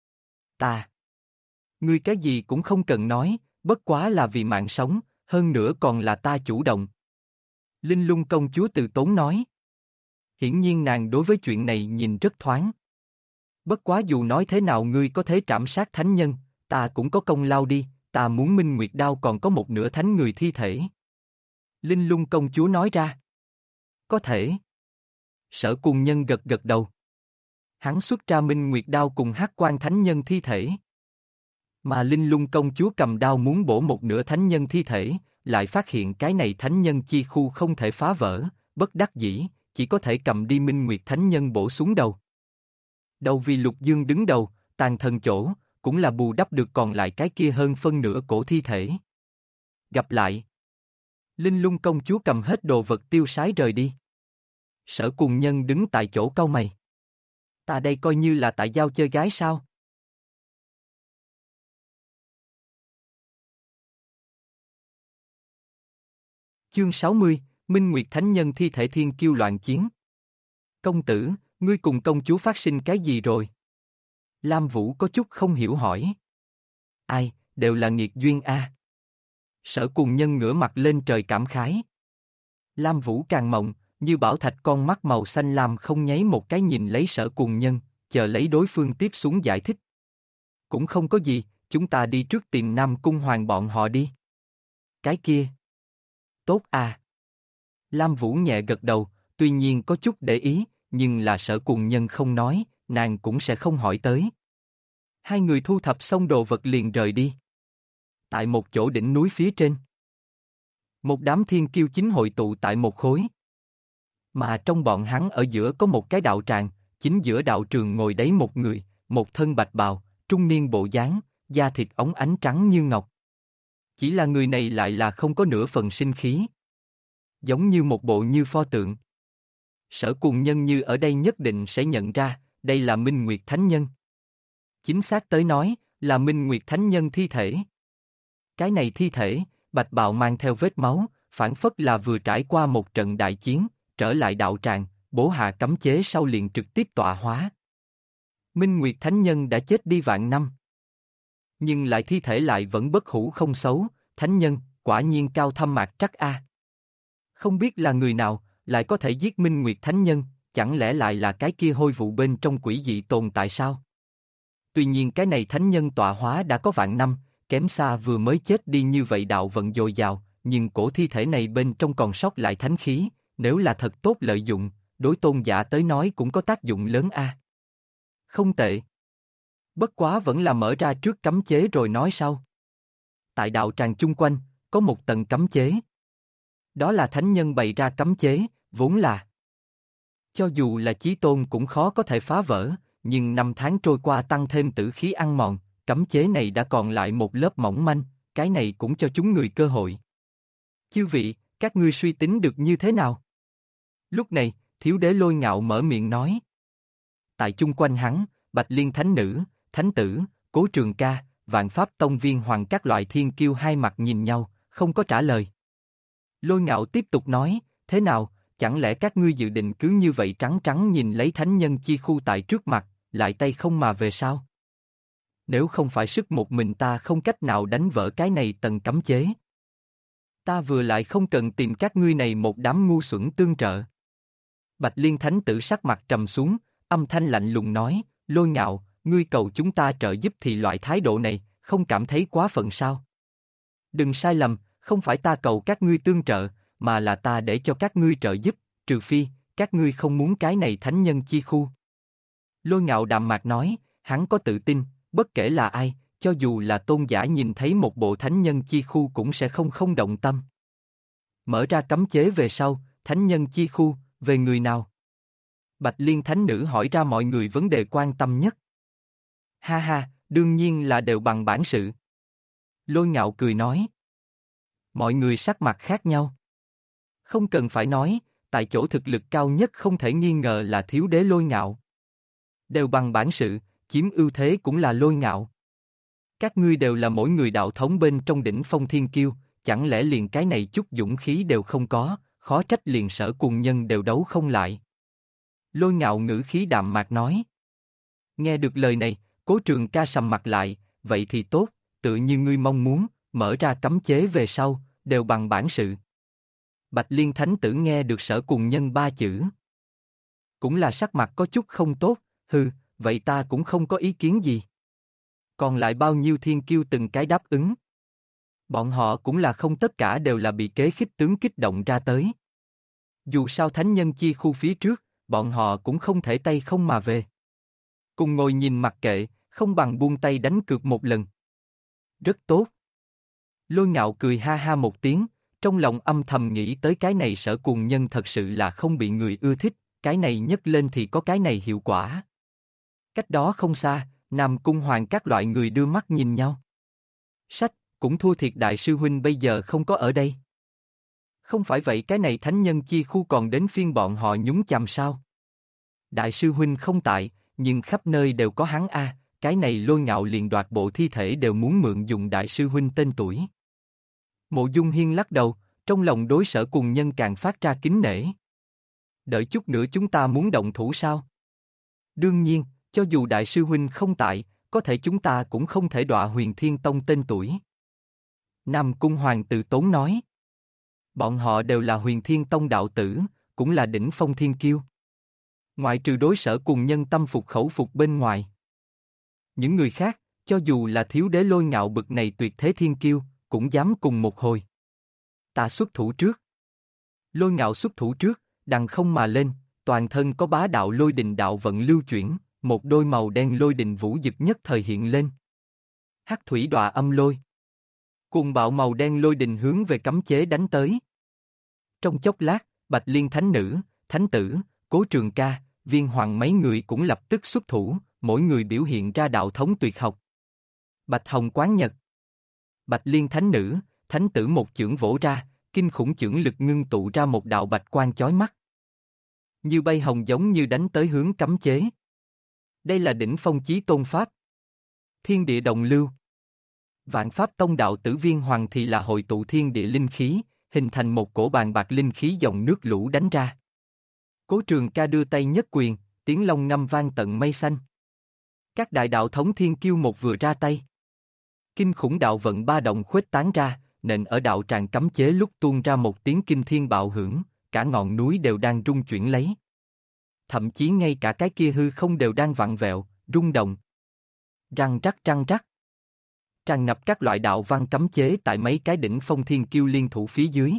Ta. Ngươi cái gì cũng không cần nói, bất quá là vì mạng sống, hơn nữa còn là ta chủ động. Linh Lung công chúa từ tốn nói. Hiển nhiên nàng đối với chuyện này nhìn rất thoáng. Bất quá dù nói thế nào ngươi có thể trảm sát thánh nhân, ta cũng có công lao đi, ta muốn Minh Nguyệt Đao còn có một nửa thánh người thi thể. Linh Lung công chúa nói ra. Có thể. Sở Cùng Nhân gật gật đầu. Hắn xuất ra Minh Nguyệt Đao cùng hắc quan thánh nhân thi thể. Mà Linh Lung công chúa cầm đao muốn bổ một nửa thánh nhân thi thể, lại phát hiện cái này thánh nhân chi khu không thể phá vỡ, bất đắc dĩ, chỉ có thể cầm đi Minh Nguyệt thánh nhân bổ xuống đầu. Đầu vì Lục Dương đứng đầu, tàn thần chỗ, cũng là bù đắp được còn lại cái kia hơn phân nửa cổ thi thể. Gặp lại. Linh Lung công chúa cầm hết đồ vật tiêu sái rời đi. Sở Cùng Nhân đứng tại chỗ cau mày. Ta đây coi như là tại giao chơi gái sao? Chương 60, Minh Nguyệt Thánh Nhân thi thể thiên kiêu loạn chiến. Công tử, ngươi cùng công chúa phát sinh cái gì rồi? Lam Vũ có chút không hiểu hỏi. Ai, đều là nghiệt duyên a. Sở Cùng Nhân ngửa mặt lên trời cảm khái. Lam Vũ càng mộng, như bảo thạch con mắt màu xanh lam không nháy một cái nhìn lấy Sở Cùng Nhân, chờ lấy đối phương tiếp xuống giải thích. Cũng không có gì, chúng ta đi trước tìm Nam Cung Hoàng bọn họ đi. Cái kia. Tốt à. Lam Vũ nhẹ gật đầu, tuy nhiên có chút để ý, nhưng là Sở Cùng Nhân không nói, nàng cũng sẽ không hỏi tới. Hai người thu thập xong đồ vật liền rời đi. Tại một chỗ đỉnh núi phía trên. Một đám thiên kiêu chính hội tụ tại một khối. Mà trong bọn hắn ở giữa có một cái đạo tràng, chính giữa đạo trường ngồi đấy một người, một thân bạch bào, trung niên bộ dáng, da thịt óng ánh trắng như ngọc. Chỉ là người này lại là không có nửa phần sinh khí. Giống như một bộ như pho tượng. Sở Cùng Nhân như ở đây nhất định sẽ nhận ra, đây là Minh Nguyệt Thánh Nhân. Chính xác tới nói, là Minh Nguyệt Thánh Nhân thi thể. Cái này thi thể, bạch bào mang theo vết máu, phản phất là vừa trải qua một trận đại chiến, trở lại đạo tràng, bố hạ cấm chế sau liền trực tiếp tọa hóa. Minh Nguyệt Thánh Nhân đã chết đi vạn năm. Nhưng lại thi thể lại vẫn bất hủ không xấu, Thánh Nhân, quả nhiên cao thâm mạc trắc a. Không biết là người nào, lại có thể giết Minh Nguyệt Thánh Nhân, chẳng lẽ lại là cái kia hôi vụ bên trong quỷ dị tồn tại sao? Tuy nhiên cái này Thánh Nhân tọa hóa đã có vạn năm, kém xa vừa mới chết đi như vậy đạo vận dồi dào, nhưng cổ thi thể này bên trong còn sót lại thánh khí, nếu là thật tốt lợi dụng, đối tôn giả tới nói cũng có tác dụng lớn a. Không tệ. Bất quá vẫn là mở ra trước cấm chế rồi nói sau. Tại đạo tràng chung quanh, có một tầng cấm chế. Đó là thánh nhân bày ra cấm chế, vốn là. Cho dù là chí tôn cũng khó có thể phá vỡ, nhưng năm tháng trôi qua tăng thêm tử khí ăn mòn, cấm chế này đã còn lại một lớp mỏng manh, cái này cũng cho chúng người cơ hội. Chư vị, các ngươi suy tính được như thế nào? Lúc này, thiếu đế Lôi Ngạo mở miệng nói. Tại chung quanh hắn, Bạch Liên Thánh Nữ, Thánh Tử, Cố Trường Ca, Vạn Pháp Tông Viên Hoàng các loại thiên kiêu hai mặt nhìn nhau, không có trả lời. Lôi Ngạo tiếp tục nói, thế nào, chẳng lẽ các ngươi dự định cứ như vậy trắng trắng nhìn lấy thánh nhân chi khu tại trước mặt, lại tay không mà về sao? Nếu không phải sức một mình ta không cách nào đánh vỡ cái này tầng cấm chế. Ta vừa lại không cần tìm các ngươi này một đám ngu xuẩn tương trợ. Bạch Liên Thánh Tử sắc mặt trầm xuống, âm thanh lạnh lùng nói, Lôi Ngạo, ngươi cầu chúng ta trợ giúp thì loại thái độ này, không cảm thấy quá phận sao? Đừng sai lầm, không phải ta cầu các ngươi tương trợ, mà là ta để cho các ngươi trợ giúp, trừ phi, các ngươi không muốn cái này thánh nhân chi khu. Lôi Ngạo đạm mạc nói, hắn có tự tin, bất kể là ai, cho dù là tôn giả nhìn thấy một bộ thánh nhân chi khu cũng sẽ không động tâm. Mở ra cấm chế về sau, thánh nhân chi khu, về người nào? Bạch Liên Thánh Nữ hỏi ra mọi người vấn đề quan tâm nhất. Ha ha, đương nhiên là đều bằng bản sự. Lôi Ngạo cười nói. Mọi người sắc mặt khác nhau. Không cần phải nói, tại chỗ thực lực cao nhất không thể nghi ngờ là thiếu đế Lôi Ngạo. Đều bằng bản sự, chiếm ưu thế cũng là Lôi Ngạo. Các ngươi đều là mỗi người đạo thống bên trong đỉnh phong thiên kiêu, chẳng lẽ liền cái này chút dũng khí đều không có, khó trách liền Sở Cùng Nhân đều đấu không lại. Lôi Ngạo ngữ khí đạm mạc nói. Nghe được lời này, Cố Trường Ca sầm mặt lại, vậy thì tốt, tự như ngươi mong muốn, mở ra cấm chế về sau, đều bằng bản sự. Bạch Liên Thánh Tử nghe được Sở Cùng Nhân ba chữ. Cũng là sắc mặt có chút không tốt, hừ, vậy ta cũng không có ý kiến gì. Còn lại bao nhiêu thiên kiêu từng cái đáp ứng. Bọn họ cũng là không tất cả đều là bị kế khích tướng kích động ra tới. Dù sao thánh nhân chi khu phía trước, bọn họ cũng không thể tay không mà về. Cùng ngồi nhìn mặc kệ, không bằng buông tay đánh cược một lần. Rất tốt. Lôi Ngạo cười ha ha một tiếng, trong lòng âm thầm nghĩ tới cái này Sở Cùng Nhân thật sự là không bị người ưa thích, cái này nhấc lên thì có cái này hiệu quả. Cách đó không xa, Nam Cung Hoàng các loại người đưa mắt nhìn nhau. Sách, cũng thua thiệt đại sư huynh bây giờ không có ở đây. Không phải vậy cái này thánh nhân chi khu còn đến phiên bọn họ nhúng chàm sao? Đại sư huynh không tại, nhưng khắp nơi đều có hắn a, cái này Lôi Ngạo liền đoạt bộ thi thể đều muốn mượn dùng đại sư huynh tên tuổi. Mộ Dung Hiên lắc đầu, trong lòng đối Sở Cùng Nhân càng phát ra kính nể. Đợi chút nữa chúng ta muốn động thủ sao? Đương nhiên, cho dù đại sư huynh không tại, có thể chúng ta cũng không thể đọa Huyền Thiên Tông tên tuổi. Nam Cung Hoàng từ tốn nói. Bọn họ đều là Huyền Thiên Tông đạo tử, cũng là đỉnh phong thiên kiêu. Ngoại trừ đối Sở Cùng Nhân tâm phục khẩu phục bên ngoài. Những người khác, cho dù là thiếu đế Lôi Ngạo bực này tuyệt thế thiên kiêu, cũng dám cùng một hồi. Ta xuất thủ trước. Lôi Ngạo xuất thủ trước, đằng không mà lên, toàn thân có bá đạo lôi đình đạo vận lưu chuyển, một đôi màu đen lôi đình vũ dực nhất thời hiện lên. Hắc thủy đọa âm lôi. Cuồng bạo màu đen lôi đình hướng về cấm chế đánh tới. Trong chốc lát, Bạch Liên Thánh Nữ, Thánh Tử, Cố Trường Ca, Viên Hoàng mấy người cũng lập tức xuất thủ, mỗi người biểu hiện ra đạo thống tuyệt học. Bạch Hồng Quán Nhật. Bạch Liên Thánh Nữ, Thánh Tử một chưởng vỗ ra, kinh khủng chưởng lực ngưng tụ ra một đạo bạch quang chói mắt. Như bay hồng giống như đánh tới hướng cấm chế. Đây là đỉnh phong chí tôn pháp. Thiên địa đồng lưu. Vạn Pháp Tông đạo tử Viên Hoàng thì là hội tụ thiên địa linh khí, hình thành một cổ bàn bạc linh khí dòng nước lũ đánh ra. Cố Trường Ca đưa tay nhất quyền, tiếng long ngâm vang tận mây xanh. Các đại đạo thống thiên kiêu một vừa ra tay. Kinh khủng đạo vận ba động khuếch tán ra, nện ở đạo tràng cấm chế lúc tuôn ra một tiếng kinh thiên bạo hưởng, cả ngọn núi đều đang rung chuyển lấy. Thậm chí ngay cả cái kia hư không đều đang vặn vẹo, rung động. Răng rắc răng rắc. Tràn ngập các loại đạo văn cấm chế tại mấy cái đỉnh phong thiên kiêu liên thủ phía dưới.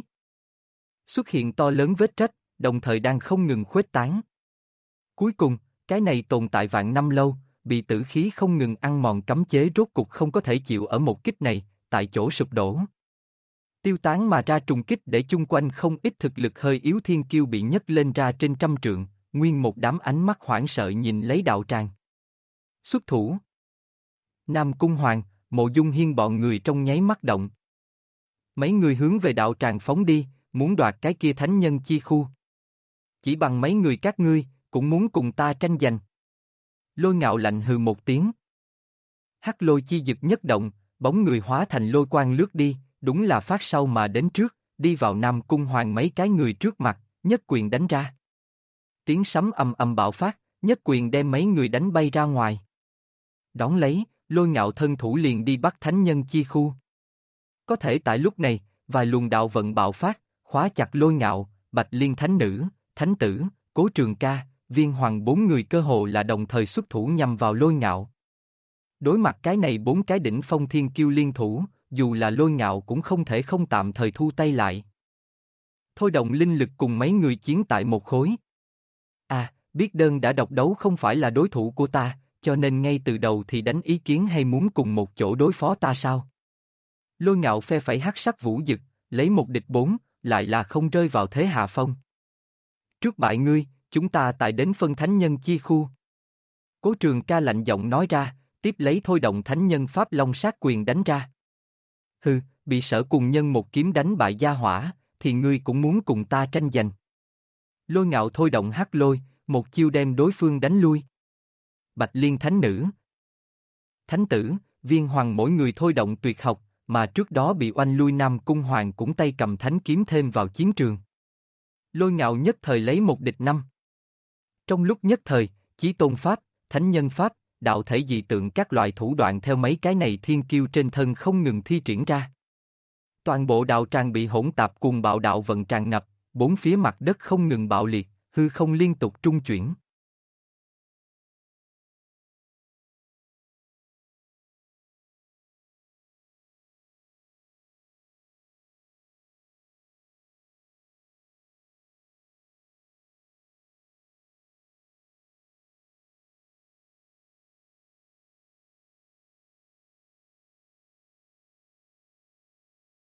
Xuất hiện to lớn vết rách, đồng thời đang không ngừng khuếch tán. Cuối cùng, cái này tồn tại vạn năm lâu, bị tử khí không ngừng ăn mòn cấm chế rốt cục không có thể chịu ở một kích này, tại chỗ sụp đổ. Tiêu tán mà ra trùng kích để chung quanh không ít thực lực hơi yếu thiên kiêu bị nhấc lên ra trên trăm trượng, nguyên một đám ánh mắt hoảng sợ nhìn lấy đạo tràng. Xuất thủ. Nam Cung Hoàng, Mộ Dung Hiên bọn người trong nháy mắt động. Mấy người hướng về đạo tràng phóng đi, muốn đoạt cái kia thánh nhân chi khu. Chỉ bằng mấy người các ngươi, cũng muốn cùng ta tranh giành. Lôi Ngạo lạnh hừ một tiếng. Hắc lôi chi dực nhất động, bóng người hóa thành lôi quang lướt đi, đúng là phát sau mà đến trước, đi vào Nam Cung Hoàng mấy cái người trước mặt, nhất quyền đánh ra. Tiếng sấm ầm ầm bạo phát, nhất quyền đem mấy người đánh bay ra ngoài. Đón lấy, Lôi Ngạo thân thủ liền đi bắt thánh nhân chi khu. Có thể tại lúc này, vài luồng đạo vận bạo phát, khóa chặt Lôi Ngạo, Bạch Liên Thánh Nữ, Thánh Tử, Cố Trường Ca, Viên Hoàng bốn người cơ hồ là đồng thời xuất thủ nhằm vào Lôi Ngạo. Đối mặt cái này bốn cái đỉnh phong thiên kiêu liên thủ, dù là Lôi Ngạo cũng không thể không tạm thời thu tay lại. Thôi động linh lực cùng mấy người chiến tại một khối. À, biết đơn đã độc đấu không phải là đối thủ của ta, cho nên ngay từ đầu thì đánh ý kiến hay muốn cùng một chỗ đối phó ta sao? Lôi Ngạo phe phẩy hắc sắc vũ dực, lấy một địch bốn, lại là không rơi vào thế hạ phong. Trước bại ngươi, chúng ta tại đến phân thánh nhân chi khu. Cố Trường Ca lạnh giọng nói ra, tiếp lấy thôi động thánh nhân pháp long sát quyền đánh ra. Hừ, bị sở cùng nhân một kiếm đánh bại gia hỏa, thì ngươi cũng muốn cùng ta tranh giành. Lôi Ngạo thôi động hắc lôi, một chiêu đem đối phương đánh lui. Bạch Liên Thánh Nữ, Thánh Tử, Viên Hoàng mỗi người thôi động tuyệt học, mà trước đó bị oanh lui Nam Cung Hoàng cũng tay cầm thánh kiếm thêm vào chiến trường. Lôi Ngạo nhất thời lấy một địch năm. Trong lúc nhất thời, Chí Tôn Pháp, Thánh Nhân Pháp, đạo thể dị tượng các loại thủ đoạn theo mấy cái này thiên kiêu trên thân không ngừng thi triển ra. Toàn bộ đạo tràng bị hỗn tạp cùng bạo đạo vận tràn ngập, bốn phía mặt đất không ngừng bạo liệt, hư không liên tục trung chuyển.